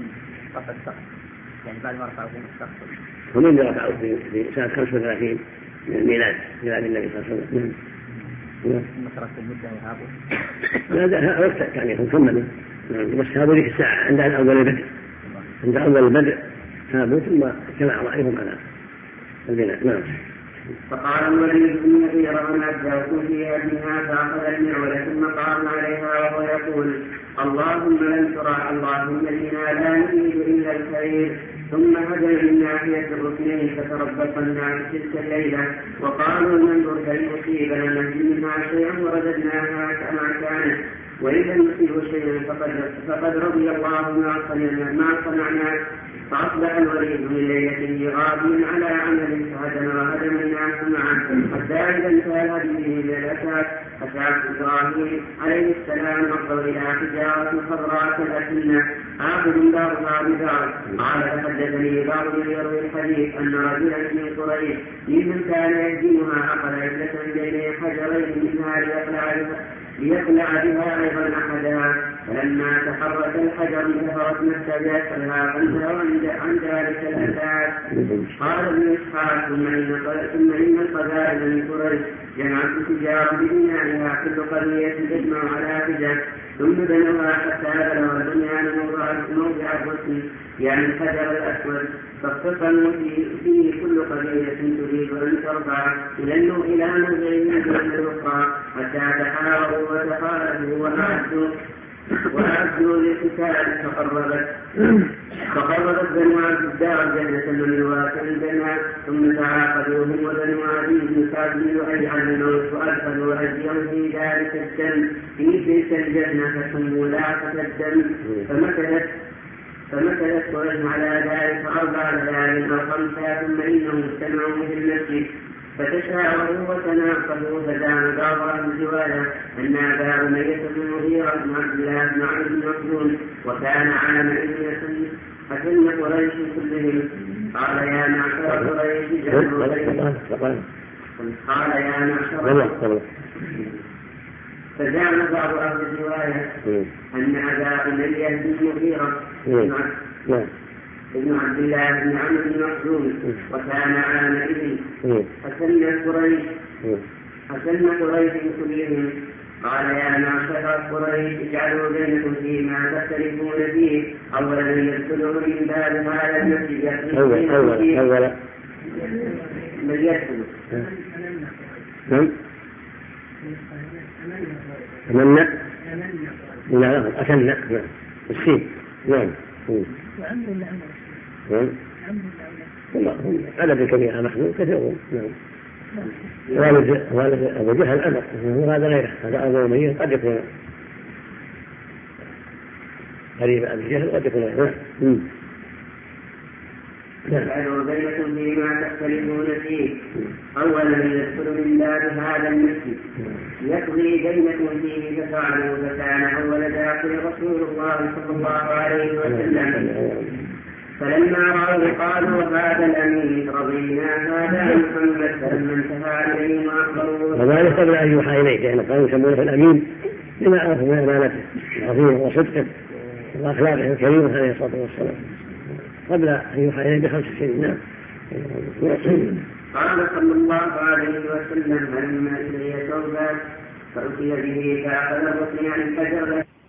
يعني بعد ما رفعوا السقف هم اللي رفعوا في سنة 35 من الميلاد النبي صلى الله عليه وسلم. ثم تركوا مدة وهابوا. لا وقت يعني هم كملوا، بس هابوا ذيك الساعة عند أول البدء هابوا ثم اجتمع رأيهم على البناء. نعم. فقال الوليد بن المغيرة: أنا أبدأكم فيها بها، فأخذ المعولة ثم قام عليها وهو يقول: اللهم لن ترى، اللهم إنا لا نريد إلا الخير. ثم هدى من ناحية الركنين فتربصنا تلك الليلة، وقالوا: ننظر هل أصيبنا منها شيئا ورددناها كما كانت، وإذا نصيب شيئا فقد رضي الله ما صنعنا. فأصبح الوليد من ليلته غاضبا على عمل فهدم الناس معه، حتى إذا انتهى هذه الأساس أساس إبراهيم عليه السلام نظر إلى حجارة خضراء كالأسنة آخذ دارها بدار. قال: فحدثني بعض يروي الحديث أن رجلا من قريش ممن كان يهدمها أخذ عزة بين حجرين منها ليقلع بها أيضا أحدها، فلما تحرك الحجر ظهرت نفس بأسرها فانتهوا عن ذلك الأساس. قال ابن إسحاق ثم إن القبائل من قريش جمعت تجارة ببنائها كل قرية تجمع على حجة ثم بنوها حتى بلغ البنيان موضع الرسم يعني الحجر الأسود، فاختصموا فيه كل قبيلة تريد أن ترفع إلى موضع دون الأخرى حتى تحاوروا وتخالفوا وأعدوا للقتال فقربت بنو عبد الدار جنة من واقع الجنة ثم تعاقدوا هم وبنو عدي بن كعب بن لؤي عن الموت وأدخلوا أيديهم في ذلك الدم في تلك الجنة فسموا لاحة الدم فمكثت قريش على ذلك 4 ليال أو 5 ثم إنهم اجتمعوا في المسجد فتشاوروا وتناقضوا فدان بعض أهل الرواية أن أبا أمية بن المغيرة بن عبد الله بن عمرو بن مخزوم وكان عام أسن قريش كلهم قال يا معشر قريش قال يا معشر فزعم بعض أهل الرواية أن أبا أمية بن المغيرة ابن عبد الله بن عمرو بن مخزوم وكان عامئذ أسن قريش كلهم قال يا معشر قريش اجعلوا بينكم فيما تختلفون فيه أولا يدخلوا من باب هذا المسجد أولا من يدخل أمنا لا أسنى السين نعم ألد كبيرة محمود كثيرون والد أبو جهل ألد وهذا غيره هذا أبو أمية قد يكون قريب أبي جهل قد يكون غيره اجعلوا بينكم فيما تختلفون فيه أولا يدخل من باب هذا المسجد يقضي بينكم فيه ففعلوا فكان أول داخل رسول الله صلى الله عليه وسلم فلما رأوا قالوا هذا الأمين رضينا هذا محمد فلما انتهى إليه وأخبروه وذلك قبل أن يوحى إليه لأن كانوا يسمونه الأمين لما عرفوا من أمانته عظيمه وصدقه وأخلاقه الكريمة عليه الصلاة والسلام قبل أن يوحى إليه ب5 سنين. نعم. قال صلى الله عليه وسلم لما إليه توبة فأتي به فأخذ الرسل عن الحجر